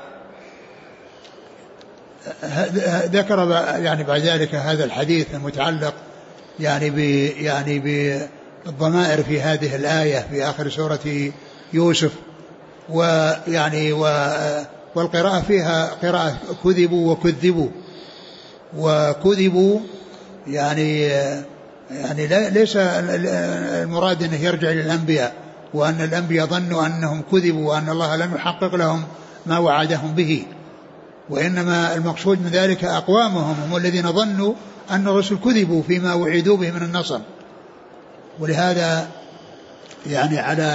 ذكر يعني بعد ذلك هذا الحديث المتعلق يعني بالضمائر في هذه الآية في آخر سورة يوسف ويعني والقراءة فيها قراءة كذبوا وكذبوا وكذبوا يعني ليس المراد أنه يرجع للأنبياء وأن الأنبياء ظنوا أنهم كذبوا وأن الله لم يحقق لهم ما وعدهم به وإنما المقصود من ذلك أقوامهم هم الذين ظنوا أن الرسل كذبوا فيما وعدوا به من النصر. ولهذا يعني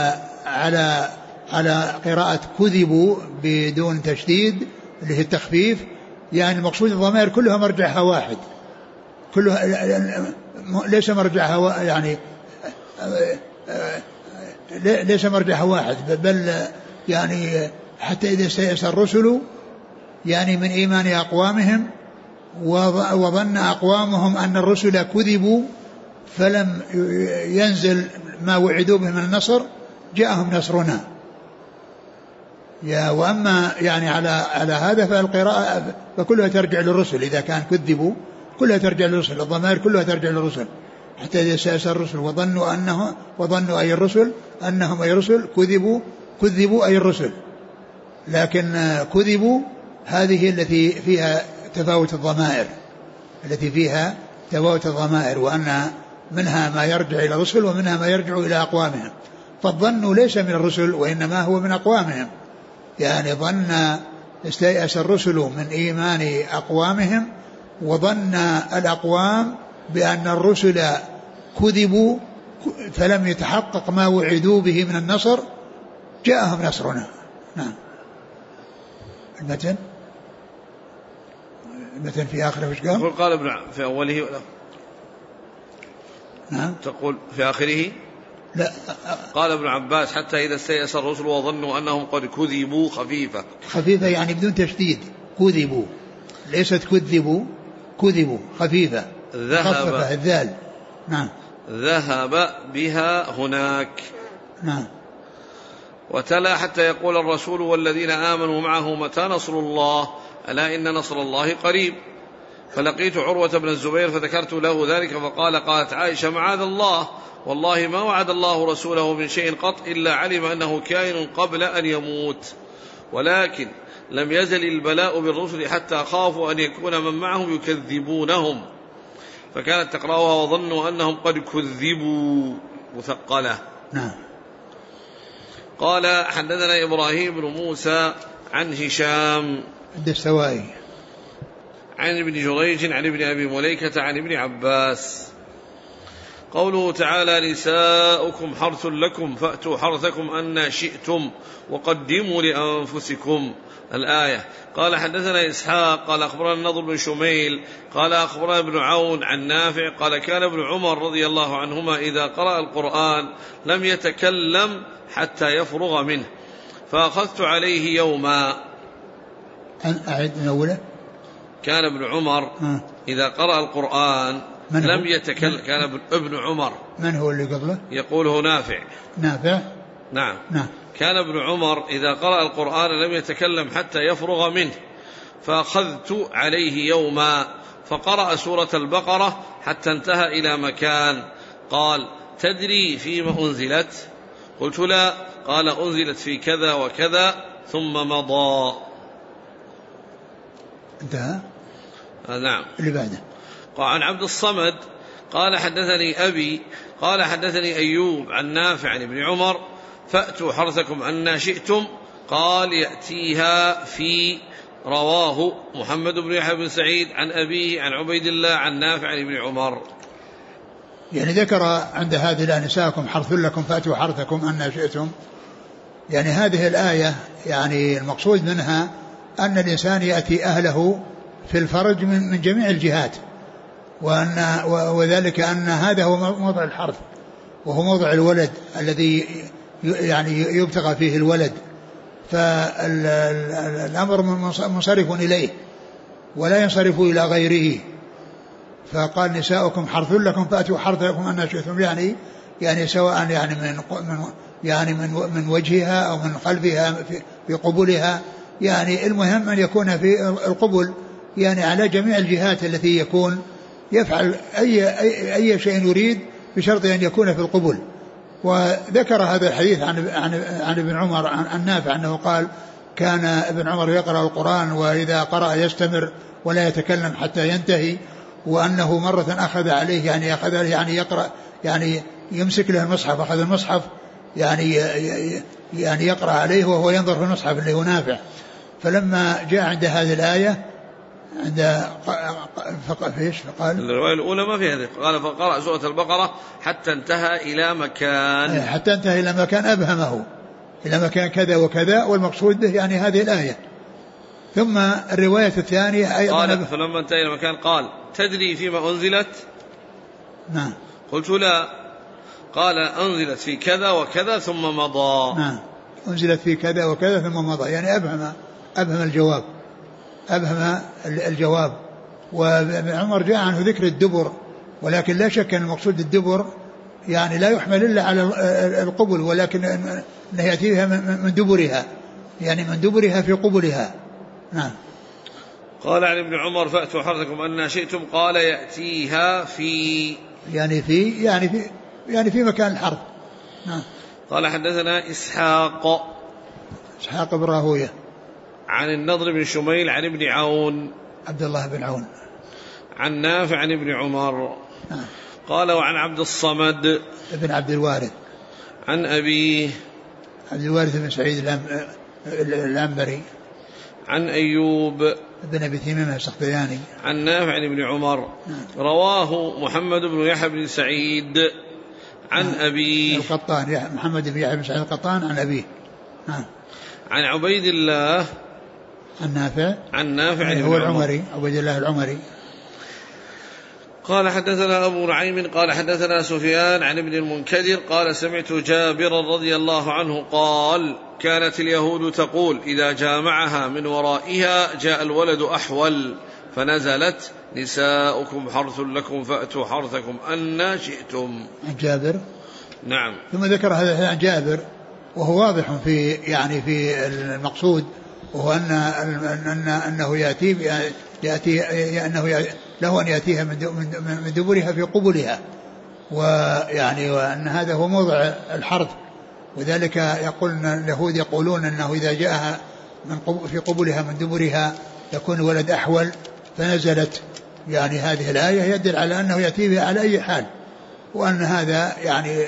على قراءة كذبوا بدون تشديد اللي هي التخفيف يعني المقصود الضمائر كلها مرجعها واحد كلها ليس مرجعها يعني ليس مرجعها واحد بل يعني حتى إذا استيأس الرسل يعني من إيمان أقوامهم وظن أقوامهم أن الرسل كذبوا فلم ينزل ما وعدوا به من النصر جاءهم نصرنا. وأما يعني على هذا فالقراءة فكلها ترجع للرسل إذا كان كذبوا كلها ترجع للرسل الضمائر كلها ترجع للرسل حتى إذا استيأس الرسل وظنوا أي الرسل أنهم أي الرسل كذبوا أي الرسل لكن كذبوا هذه التي فيها تفاوت الضمائر وأن منها ما يرجع إلى الرسل ومنها ما يرجع إلى أقوامهم. فالظن ليس من الرسل وإنما هو من أقوامهم يعني ظن استيأس الرسل من إيمان أقوامهم وظن الأقوام بأن الرسل كذبوا فلم يتحقق ما وعدوا به من النصر جاءهم نصرنا. نعم. المتن في آخره وش قال؟ قال ابن في أوله ولا نعم تقول في آخره لا قال ابن عباس حتى إذا استيأس الرسل وظنوا أنهم قد كذبوا خفيفة يعني بدون تشديد كذبوا ليست كذبوا خفيفة خففة الذال. نعم. ذهب بها هناك. نعم. وتلا حتى يقول الرسول والذين آمنوا معه متى نصر الله ألا إن نصر الله قريب. فلقيت عروة بن الزبير فذكرت له ذلك فقال قالت عائشة معاذ الله والله ما وعد الله رسوله من شيء قط إلا علم أنه كائن قبل أن يموت ولكن لم يزل البلاء بالرسل حتى خافوا أن يكون من معهم يكذبونهم فكانت تقرأها وظنوا أنهم قد كذبوا مثقلة. نعم. قال حدثنا إبراهيم بن موسى عن هشام الدستوائي عن ابن جريج عن ابن أبي مليكة عن ابن عباس. قوله تعالى نساؤكم حرث لكم فأتوا حرثكم أن شئتم وقدموا لأنفسكم الآية. قال حدثنا إسحاق قال أخبرنا النضر بن شميل قال أخبرنا ابن عون عن نافع قال كان ابن عمر رضي الله عنهما إذا قرأ القرآن لم يتكلم حتى يفرغ منه فأخذت عليه يوما. أعد من أوله. كان ابن عمر إذا قرأ القرآن لم يتكلم. كان ابن عمر. من هو اللي قبله؟ يقوله نافع. نعم. كان ابن عمر إذا قرأ القرآن لم يتكلم حتى يفرغ منه فأخذت عليه يوما فقرأ سورة البقرة حتى انتهى إلى مكان قال تدري فيما أنزلت؟ قلت لا. قال أنزلت في كذا وكذا ثم مضى. انتهى. نعم. اللي بعده. عن عبد الصمد قال حدثني أبي قال حدثني أيوب عن نافع عن ابن عمر فأتوا حرثكم أن شئتم قال يأتيها في. رواه محمد بن يحيى بن سعيد عن أبيه عن عبيد الله عن نافع عن ابن عمر. يعني ذكر عند هذه الآية نساءكم حرث لكم فأتوا حرثكم أن شئتم. يعني هذه الآية يعني المقصود منها أن الإنسان يأتي أهله في الفرج من جميع الجهات، وذلك أن هذا هو موضع الحرث وهو موضع الولد الذي يعني يبتغى فيه الولد، فالأمر منصرف إليه ولا ينصرف إلى غيره. فقال نساؤكم حرث لكم فأتوا حرثكم أن شئتم، يعني سواء يعني من وجهها أو من خلفها في قبولها، يعني المهم أن يكون في القبل يعني على جميع الجهات التي يكون يفعل أي شيء يريد بشرط أن يكون في القبل. وذكر هذا الحديث عن ابن عمر عن نافع أنه قال كان ابن عمر يقرأ القرآن وإذا قرأ يستمر ولا يتكلم حتى ينتهي، وأنه مرة أخذ عليه يعني يقرأ يعني يمسك له المصحف، أخذ المصحف يعني يقرأ عليه وهو ينظر في المصحف اللي هو نافع. فلما جاء عند هذه الآية عند فيش فقال الرواية الأولى ما في هذه، قال فقرأ سورة البقرة حتى انتهى إلى مكان أبهمه إلى مكان كذا وكذا، والمقصود به يعني هذه الآية. ثم الرواية الثانية أيضا قال فلما انتهى إلى مكان قال تدري فيما أنزلت؟ نعم. قلت لا. قال أنزلت في كذا وكذا ثم مضى. نعم، أنزلت في كذا وكذا ثم مضى، يعني أبهم الجواب. وابن عمر جاء عنه ذكر الدبر، ولكن لا شك أن المقصود الدبر يعني لا يحمل إلا على القبل، ولكن أنه يأتيها من دبرها، يعني من دبرها في قبلها. نعم. قال عن ابن عمر فأتوا حرثكم أن شئتم قال يأتيها في يعني في مكان الحرث. نعم. قال حدثنا إسحاق بن راهوية عن النضر بن شميل عن ابن عون عبد الله بن عون عن نافع عن ابن عمر. نعم. قال وعن عبد الصمد ابن عبد الوارث عن أبيه عبد الوارث بن سعيد العنبري عن أيوب بن أبي تميم السختياني عن نافع عن ابن عمر. رواه محمد بن يحيى بن سعيد عن أبيه القطان، محمد بن يحيى بن سعيد القطان عن أبيه. عن عبيد الله عن نافع هو العمري، عبيد الله العمري. قال حدثنا أبو نعيم قال حدثنا سفيان عن ابن المنكدر قال سمعت جابر رضي الله عنه قال كانت اليهود تقول إذا جامعها من ورائها جاء الولد أحول، فنزلت نساؤكم حرث لكم فأتوا حرثكم أن شئتم. جابر. نعم. ثم ذكر هذا عن جابر وهو واضح في المقصود، وهو أنه يأتي أنه له أن يأتيها من دبرها في قبلها، وأن هذا هو موضع الحرث. وذلك يقول اليهود يقولون أنه إذا جاءها في قبلها من دبرها يكون الولد أحول، فنزلت يعني هذه الآية يدل على أنه يأتي بها على أي حال، وأن هذا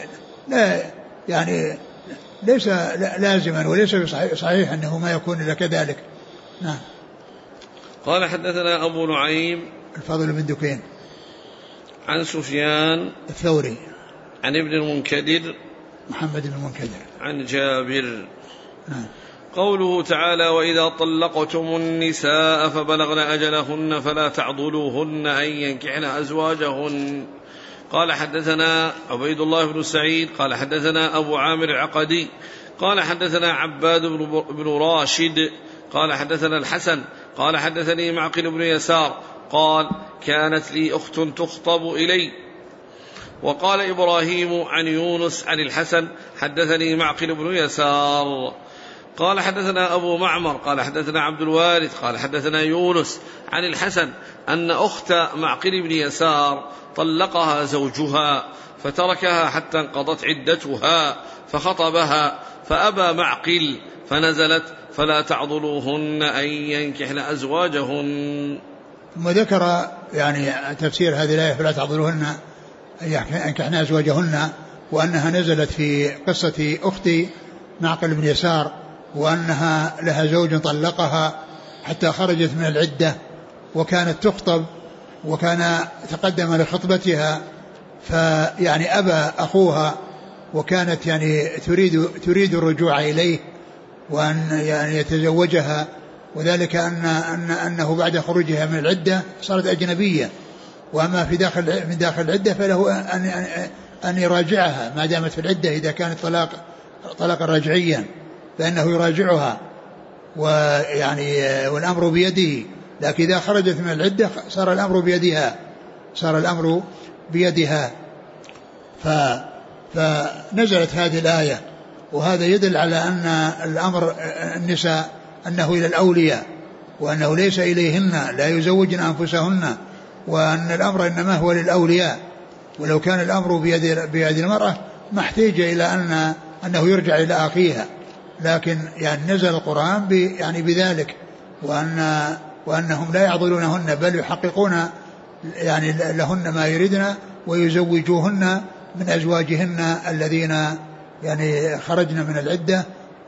يعني ليس لازما وليس صحيح أنه ما يكون إلا كذلك. نعم. قال حدثنا أبو نعيم الفضل بن دكين عن سفيان الثوري عن ابن المنكدر محمد بن المنكدر عن جابر. نعم. قوله تعالى وإذا طلقتم النساء فبلغن أجلهن فلا تعضلوهن أن ينكحن أزواجهن. قال حدثنا عبيد الله بن سعيد قال حدثنا أبو عامر العقدي قال حدثنا عباد بن راشد قال حدثنا الحسن قال حدثني معقل بن يسار قال كانت لي أخت تخطب إلي. وقال إبراهيم عن يونس عن الحسن حدثني معقل بن يسار قال حدثنا أبو معمر قال حدثنا عبد الوارث قال حدثنا يونس عن الحسن أن أخت معقل بن يسار طلقها زوجها فتركها حتى انقضت عدتها فخطبها فأبى معقل فنزلت فلا تعضلوهن أن ينكحن أزواجهن. ثم ذكر يعني تفسير هذه الآية فلا تعضلوهن أن ينكحن أزواجهن، وأنها نزلت في قصة أخت معقل بن يسار، وأنها لها زوج طلقها حتى خرجت من العدة وكانت تخطب، وكان تقدم لخطبتها فيعني أبى أخوها، وكانت يعني تريد الرجوع إليه وأن يعني يتزوجها، وذلك أنه بعد خروجها من العدة صارت أجنبية، وأما من داخل العدة فله أن يراجعها ما دامت في العدة. إذا كان طلاقا رجعيا فإنه يراجعها ويعني والأمر بيده، لكن إذا خرجت من العدة صار الأمر بيدها. فنزلت هذه الآية، وهذا يدل على أن الأمر النساء أنه إلى الأولياء، وأنه ليس إليهن، لا يزوجن أنفسهن، وأن الأمر إنما هو للأولياء. ولو كان الأمر بيد المرأة ما احتاج إلى أنه يرجع إلى أخيها، لكن يعني نزل القرآن يعني بذلك، وأنهم لا يعضلونهن بل يحققون يعني لهن ما يريدن ويزوجوهن من أزواجهن الذين يعني خرجن من العدة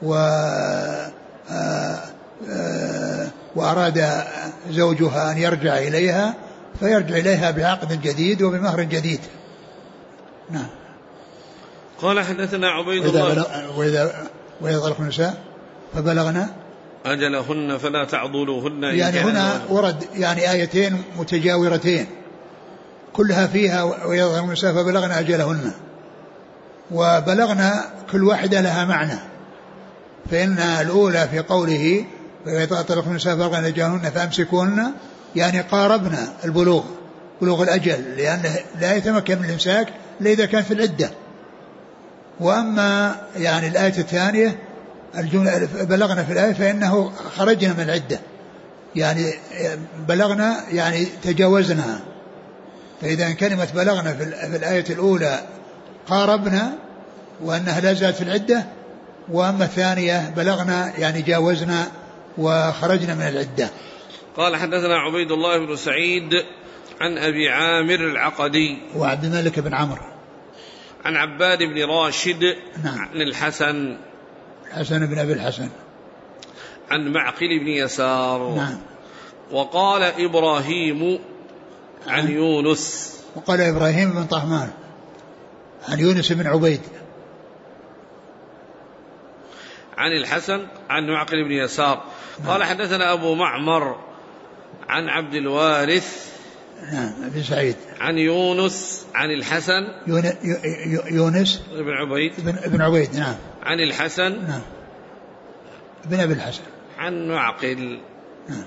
وأراد زوجها أن يرجع إليها فيرجع إليها بعقد جديد وبمهر جديد. نعم. قال حدثنا عبيد الله. وإذا طلقوا النساء فبلغنا أجلهن فلا تعضلوهن، يعني هنا ورد يعني آيتين متجاورتين كلها فيها وإذا طلقوا النساء فبلغنا أجلهن، وبلغنا كل واحدة لها معنى. فإن الأولى في قوله وإذا طلقوا النساء فبلغنا أجلهن فأمسكوهن يعني قاربنا بلوغ الأجل، لأنه لا يتمكن من الإمساك إلا إذا كان في العدة. وأما يعني الآية الثانية الجملة بلغنا في الآية فإنه خرجنا من العدة، يعني بلغنا يعني تجاوزنا. فإذا كلمة بلغنا في الآية الأولى قاربنا وأنها لا زالت في العدة، وأما الثانية بلغنا يعني جاوزنا وخرجنا من العدة. قال حدثنا عبيد الله بن سعيد عن أبي عامر العقدي وعبد الملك بن عمرو عن عباد بن راشد. نعم. عن الحسن بن أبي الحسن عن معقل بن يسار. نعم. وقال إبراهيم عن يونس. وقال إبراهيم بن طهمان عن يونس بن عبيد عن الحسن عن معقل بن يسار. قال حدثنا أبو معمر عن عبد الوارث بن سعيد عن يونس عن الحسن يونس بن عبيد نعم عن الحسن نعم بن أبي الحسن عن معقل نعم.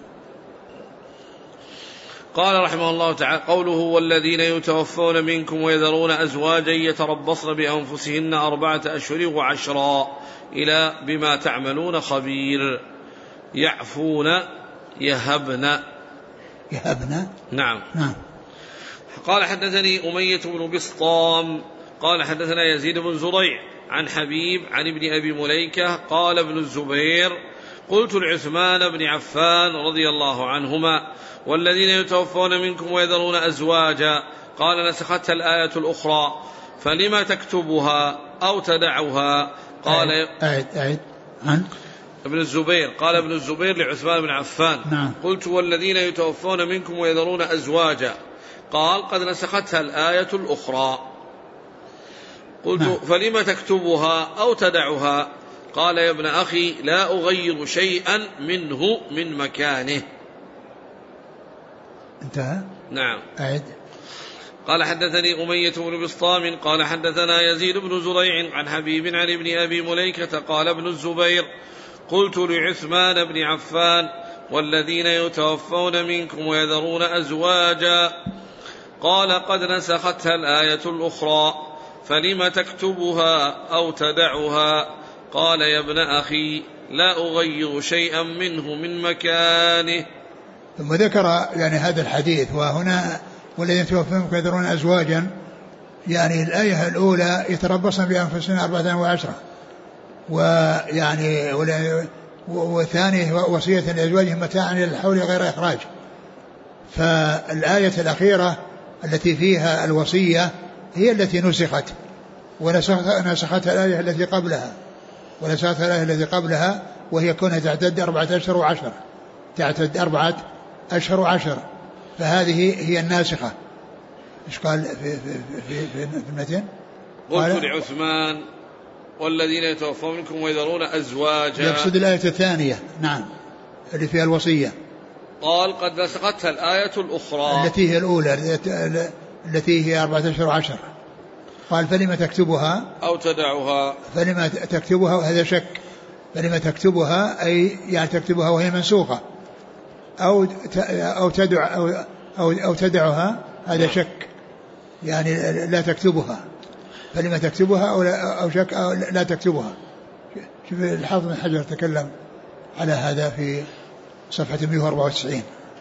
قال رحمه الله تعالى قوله والذين يتوفون منكم ويذرون أزواجا يتربصن بأنفسهن 4 أشهر و10 إلى بما تعملون خبير. يعفون يهبن نعم. قال حدثني أمية بن بسطام قال حدثنا يزيد بن زريع عن حبيب عن ابن أبي مليكة قال ابن الزبير قلت لعثمان بن عفان رضي الله عنهما والذين يتوفون منكم ويذرون أزواجا قال نسختها الآية الأخرى فلما تكتبها أو تدعها قال عن ابن الزبير قال ابن الزبير لعثمان بن عفان نعم. قلت والذين يتوفون منكم ويذرون أزواجا قال قد نسختها الآية الأخرى قلت نعم. فلما تكتبها أو تدعها قال يا ابن أخي لا أغير شيئا منه من مكانه. انتهى. نعم. أعد. قال حدثني أمية بن بسطام قال حدثنا يزيد بن زريع عن حبيب عن ابن أبي مليكة قال ابن الزبير قلت لعثمان بن عفان والذين يتوفون منكم ويذرون أزواجا قال قد نسختها الآية الأخرى فلم تكتبها أو تدعها قال يا ابن أخي لا أغير شيئا منه من مكانه. ثم ذكر يعني هذا الحديث. وهنا والذين يتوفون منكم ويذرون أزواجا يعني الآية الأولى يتربصن بأنفسهن 4 و10 ويعني والثاني وصية لأزواجهم متاعا إلى الحول غير إخراج. فالآية الأخيرة التي فيها الوصية هي التي نسخت، ونسخت الآية التي قبلها، وهي كونها تعتد 4 أشهر و10، تعتد 4 أشهر و10، فهذه هي الناسخة. إيش قال في المتن؟ قلت لعثمان والذين يتوفون منكم ويذرون أزواجا، يقصد الآية الثانية، نعم، اللي فيها الوصية. قال قد نسختها الآية الأخرى التي هي الأولى التي هي 4 أشهر و10. قال فلما تكتبها أو تدعها، فلما تكتبها، وهذا شك، فلما تكتبها أي يعني تكتبها وهي منسوخة، أو تدعها، هذا شك، يعني لا تكتبها، فلما تكتبها أو شك أو لا تكتبها. شوف الحافظ بن حجر تكلم على هذا في صفحة 194.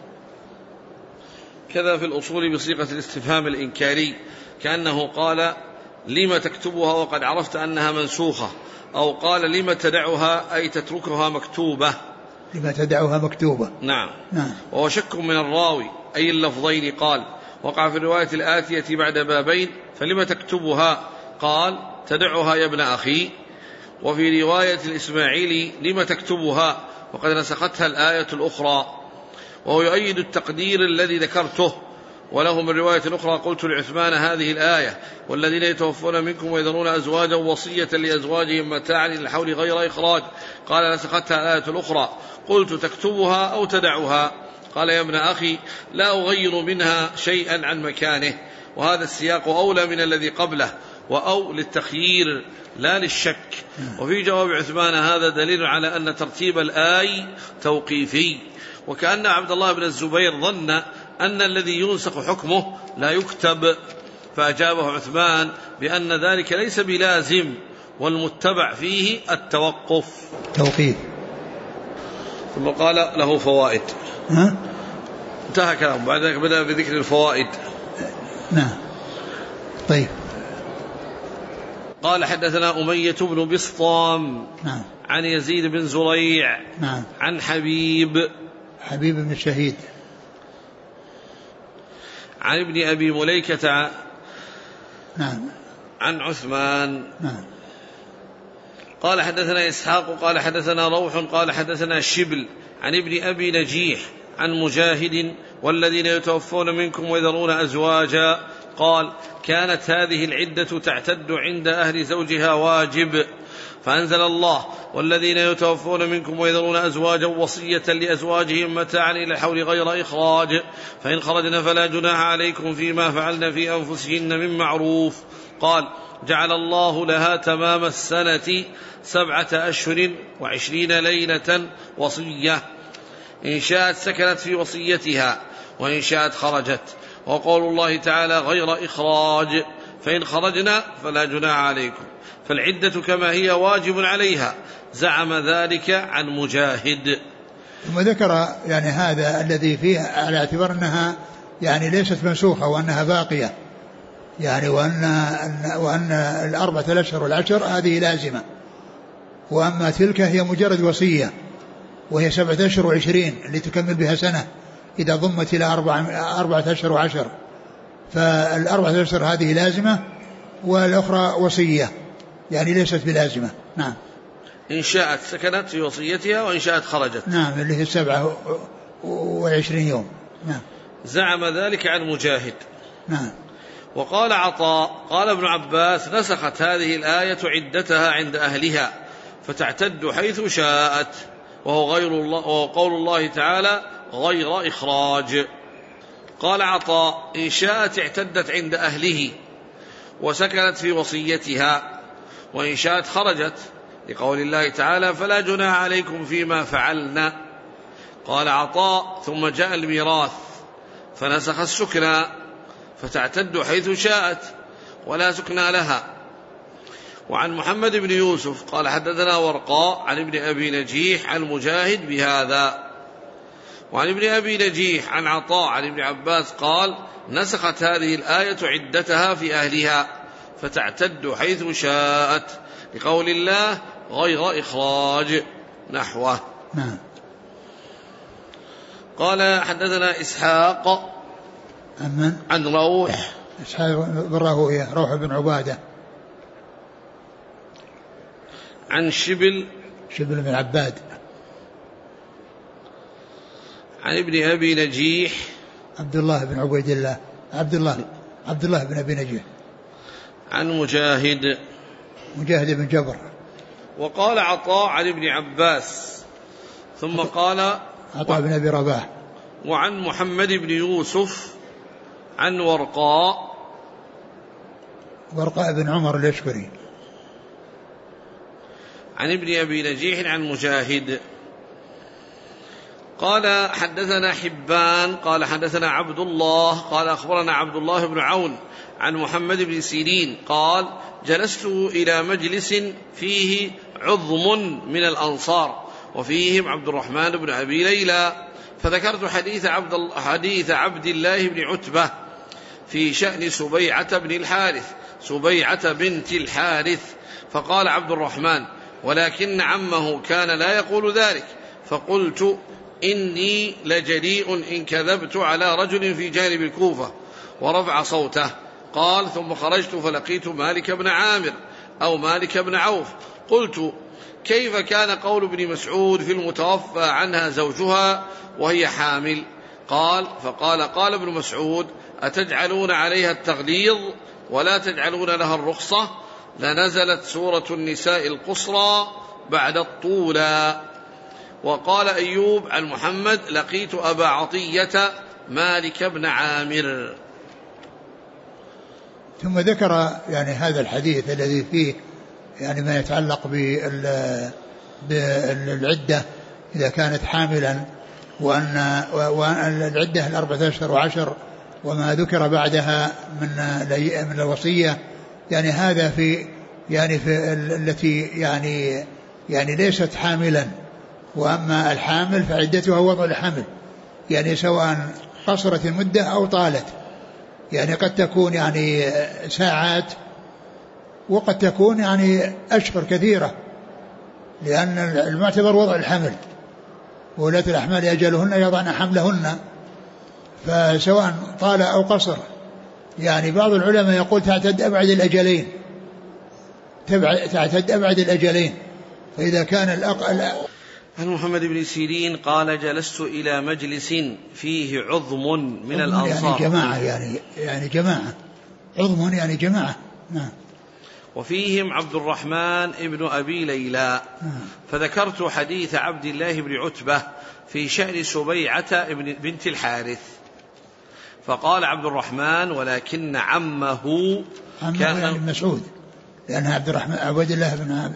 كذا في الأصول بصيغة الاستفهام الإنكاري، كأنه قال لما تكتبها وقد عرفت أنها منسوخة، أو قال لما تدعها أي تتركها مكتوبة. لما تدعها مكتوبة، نعم. وهو شك من الراوي أي اللفظين. قال وقع في الرواية الآتية بعد بابين فلما تكتبها قال تدعها يا ابن أخي. وفي رواية الإسماعيلي لما تكتبها وقد نسختها الآية الأخرى، وهو يؤيد التقدير الذي ذكرته. وله من رواية أخرى قلت لعثمان هذه الآية والذين يتوفون منكم ويذرون أزواجا وصية لأزواجهم متاعا إلى الحول غير إخراج، قال نسختها الآية الأخرى. قلت تكتبها أو تدعها؟ قال يا ابن أخي لا أغير منها شيئا عن مكانه، وهذا السياق أولى من الذي قبله، وأو للتخيير لا للشك. وفي جواب عثمان هذا دليل على أن ترتيب الآي توقيفي، وكأن عبد الله بن الزبير ظن أن الذي ينسخ حكمه لا يكتب، فأجابه عثمان بأن ذلك ليس بلازم، والمتبع فيه التوقف توقيف. ثم قال له فوائد. انتهى كلام، بعد ذلك بدأ بذكر الفوائد. نعم. طيب. قال حدثنا أمية بن بسطام، نعم، عن يزيد بن زريع، نعم، عن حبيب بن الشهيد، عن ابن أبي مليكة، نعم، عن عثمان. نعم. قال حدثنا إسحاق قال حدثنا روح قال حدثنا شبل عن ابن أبي نجيح عن مجاهد والذين يتوفون منكم ويذرون أزواجا قال كانت هذه العدة تعتد عند أهل زوجها واجب، فأنزل الله والذين يتوفون منكم ويذرون أزواجا وصية لأزواجهم متاعا إلى الحول غير إخراج، فإن خرجن فلا جناح عليكم فيما فعلن في أنفسهن من معروف. قال جعل الله لها تمام السنة 17 أشهر و20 ليلة وصية، إن شاءت سكنت في وصيتها وإن شاءت خرجت. وقول الله تعالى غير إخراج، فإن خرجنا فلا جناح عليكم، فالعدة كما هي واجب عليها، زعم ذلك عن مجاهد. ثم ذكر يعني هذا الذي فيه على اعتبار أنها يعني ليست منسوخة وأنها باقية، يعني وأن 4 أشهر و10 هذه لازمة، وأما تلك هي مجرد وصية وهي 7 أشهر و20 اللي تكمل بها سنة إذا ضمت إلى 4 أشهر و10، فال4 أشهر هذه لازمة والأخرى وصية يعني ليست بلازمة. نعم. إن شاءت سكنت في وصيتها وإن شاءت خرجت. نعم، اللي هي 27 يوم. نعم. زعم ذلك عن مجاهد. نعم. وقال عطاء قال ابن عباس نسخت هذه الآية عدتها عند أهلها فتعتد حيث شاءت، وهو قول الله تعالى غير إخراج. قال عطاء إن شاءت اعتدت عند أهله وسكنت في وصيتها، وإن شاءت خرجت، لقول الله تعالى فلا جناح عليكم فيما فعلنا. قال عطاء ثم جاء الميراث فنسخ السكنى فتعتد حيث شاءت ولا سكنى لها. وعن محمد بن يوسف قال حدثنا ورقاء عن ابن أبي نجيح عن مجاهد بهذا. وعن ابن أبي نجيح عن عطاء عن ابن عباس قال نسخت هذه الآية عدتها في أهلها فتعتد حيث شاءت، لقول الله غير إخراج، نحوه. نعم. قال حدثنا إسحاق عن روح، إسحاق بن راهويه، روح بن عبادة، عن شبل بن عباد، عن ابن أبي نجيح عبد الله بن عبيد الله، عبد الله بن أبي نجيح، عن مجاهد بن جبر. وقال عطاء عن ابن عباس، ثم قال عطاء بن أبي رباح. وعن محمد بن يوسف عن ورقاء بن عمر اليشكري، عن ابن أبي نجيح عن مجاهد. قال حدثنا حبان قال حدثنا عبد الله قال أخبرنا عبد الله بن عون عن محمد بن سيرين قال جلست إلى مجلس فيه عظم من الأنصار وفيهم عبد الرحمن بن أبي ليلى، فذكرت حديث عبد الله بن عتبة في شأن سبيعة بنت الحارث، فقال عبد الرحمن ولكن عمه كان لا يقول ذلك، فقلت إني لجريء إن كذبت على رجل في جانب الكوفة، ورفع صوته. قال ثم خرجت فلقيت مالك بن عامر أو مالك بن عوف، قلت كيف كان قول ابن مسعود في المتوفى عنها زوجها وهي حامل؟ قال ابن مسعود أتجعلون عليها التغليظ ولا تجعلون لها الرخصة؟ لنزلت سورة النساء القصرى بعد الطولى. وقال أيوب عن محمد لقيت أبا عطية مالك بن عامر. ثم ذكر يعني هذا الحديث الذي فيه يعني ما يتعلق بالعدة إذا كانت حاملا، وأن العدة 4 أشهر و10، وما ذكر بعدها من الوصية، يعني هذا في التي يعني ليست حاملا، وأما الحامل فعدتها وضع الحمل، يعني سواء قصرت المدة أو طالت، يعني قد تكون يعني ساعات وقد تكون يعني أشهر كثيرة، لأن المعتبر وضع الحمل، وولاة الأحمال أجلهن يضعن حملهن، فسواء طال أو قصر. يعني بعض العلماء يقول تعتد أبعد الأجلين، فإذا كان عن محمد بن سيرين قال جلست إلى مجلس فيه عظم من الأنصار، يعني جماعة عظم يعني جماعة، نعم، وفيهم عبد الرحمن ابن أبي ليلى، فذكرت حديث عبد الله بن عتبة في شأن سبيعة بنت الحارث، فقال عبد الرحمن ولكن عمه كان يعني مسعود، لأن عبد الله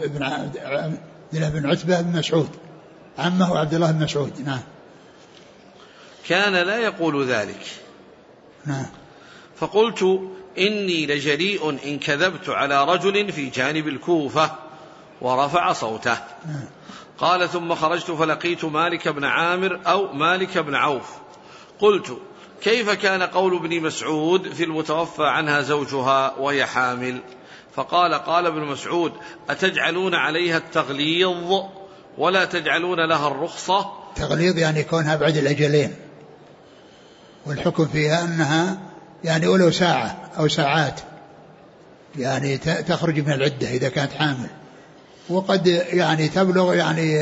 بن عتبة بن مسعود، عمه عبد الله بن مسعود، نعم، كان لا يقول ذلك، نعم. فقلت إني لجريء إن كذبت على رجل في جانب الكوفة، ورفع صوته. قال ثم خرجت فلقيت مالك بن عامر أو مالك بن عوف، قلت كيف كان قول ابن مسعود في المتوفى عنها زوجها وهي حامل؟ قال ابن مسعود أتجعلون عليها التغليظ ولا تجعلون لها الرخصة؟ تغليظ يعني كونها بعد الأجلين، والحكم فيها أنها يعني ولو ساعة أو ساعات يعني تخرج من العدة إذا كانت حامل، وقد يعني تبلغ يعني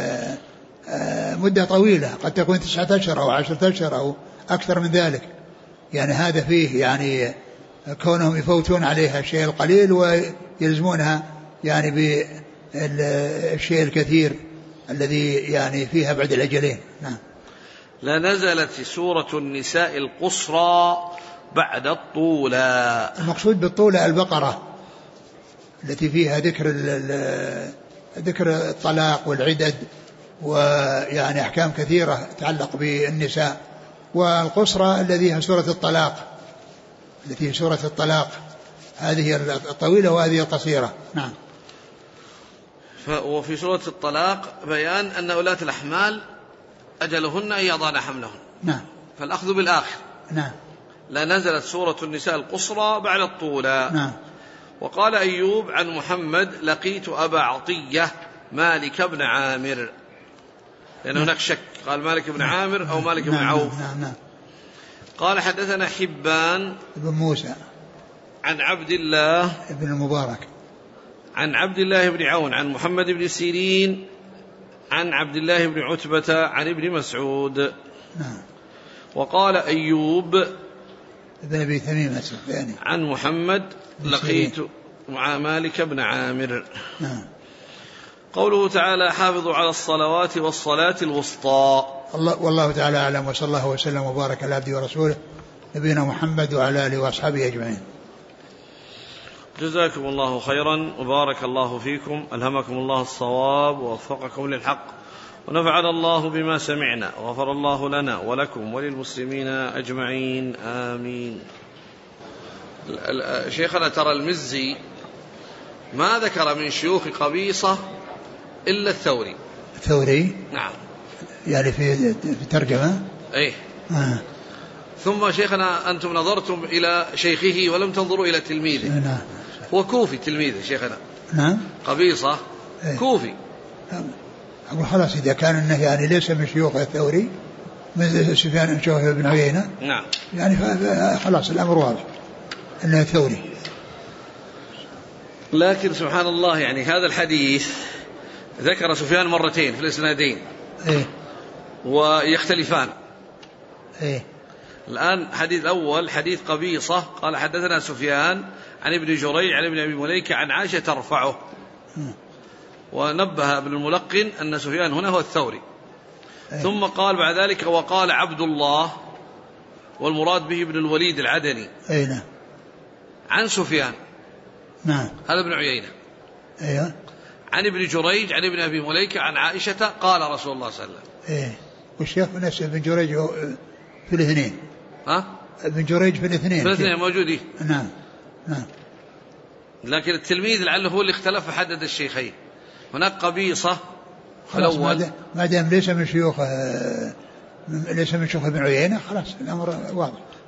مدة طويلة، قد تكون 9 أشهر أو 10 أشهر أو أكثر من ذلك. يعني هذا فيه يعني كونهم يفوتون عليها الشيء القليل ويلزمونها يعني بالشيء الكثير الذي يعني فيها بعد الأجلين. نعم. لنزلت سورة النساء القصرى بعد الطولى. المقصود بالطولى البقرة التي فيها ذكر الطلاق والعدد، ويعني أحكام كثيرة تتعلق بالنساء، والقصرى الذي هي سورة الطلاق، التي هي سورة الطلاق، هذه الطويلة وهذه القصيرة. نعم. وفي سورة الطلاق بيان أن ولاة الأحمال أجلهن أن يضعن حملهن. نعم. فالأخذ بالآخر. نعم. لا نزلت سورة النساء القصرى بعد الطولى. نعم. وقال أيوب عن محمد لقيت أبا عطية مالك بن عامر. لأن هناك شك، قال مالك بن عامر أو مالك بن عوف. نعم. قال حدثنا حبان بن موسى عن عبد الله بن المبارك عن عبد الله بن عون عن محمد بن سيرين عن عبد الله بن عتبة عن ابن مسعود. نعم. وقال أيوب ابن أبي تميم الثاني عن محمد لقيت مع مالك بن عامر. نعم. قوله تعالى حافظوا على الصلوات والصلاة الوسطى. والله تعالى أعلم، وصلى الله وسلم وبارك على عبده ورسوله نبينا محمد وعلى آله وأصحابه أجمعين. جزاكم الله خيرا وبارك الله فيكم، ألهمكم الله الصواب ووفقكم للحق، ونفعنا الله بما سمعنا، وغفر الله لنا ولكم وللمسلمين أجمعين، آمين. شيخنا ترى المزي ما ذكر من شيوخ قبيصة إلا الثوري. نعم. يعني في ترجمة. إيه. ثم شيخنا أنتم نظرتم إلى شيخه ولم تنظروا إلى تلميذه. نعم. هو كوفي تلميذه شيخنا. نعم. قبيصة. إيه؟ كوفي. أقول خلاص إذا كان إنه يعني ليس من شيوخ الثوري من سفيان بن عيينة. نعم. يعني خلاص الأمر واضح أنه ثوري. لكن سبحان الله يعني هذا الحديث ذكر سفيان مرتين في الإسنادين. إيه؟ ويختلفان. إيه؟ الآن حديث الأول حديث قبيصة قال حدثنا سفيان عن ابن جريج عن ابن أبي مليكة عن عائشة ترفعه. ونبه ابن الملقن أن سفيان هنا هو الثوري. ثم قال بعد ذلك وقال عبد الله، والمراد به ابن الوليد العدني. نعم. عن سفيان. نعم. هذا ابن عيينة. أيوة. عن ابن جريج عن ابن أبي مليكة عن عائشة قال رسول الله صلى الله عليه وسلم. والشيخ نفسه ابن جريج في الاثنين. ابن جريج في الاثنين موجودين. نعم. لكن التلميذ لعله هو اللي اختلف فحدد الشيخين. هناك قبيصة الأول ما دام ليس من شيوخ ابن عيينة خلاص الأمر واضح.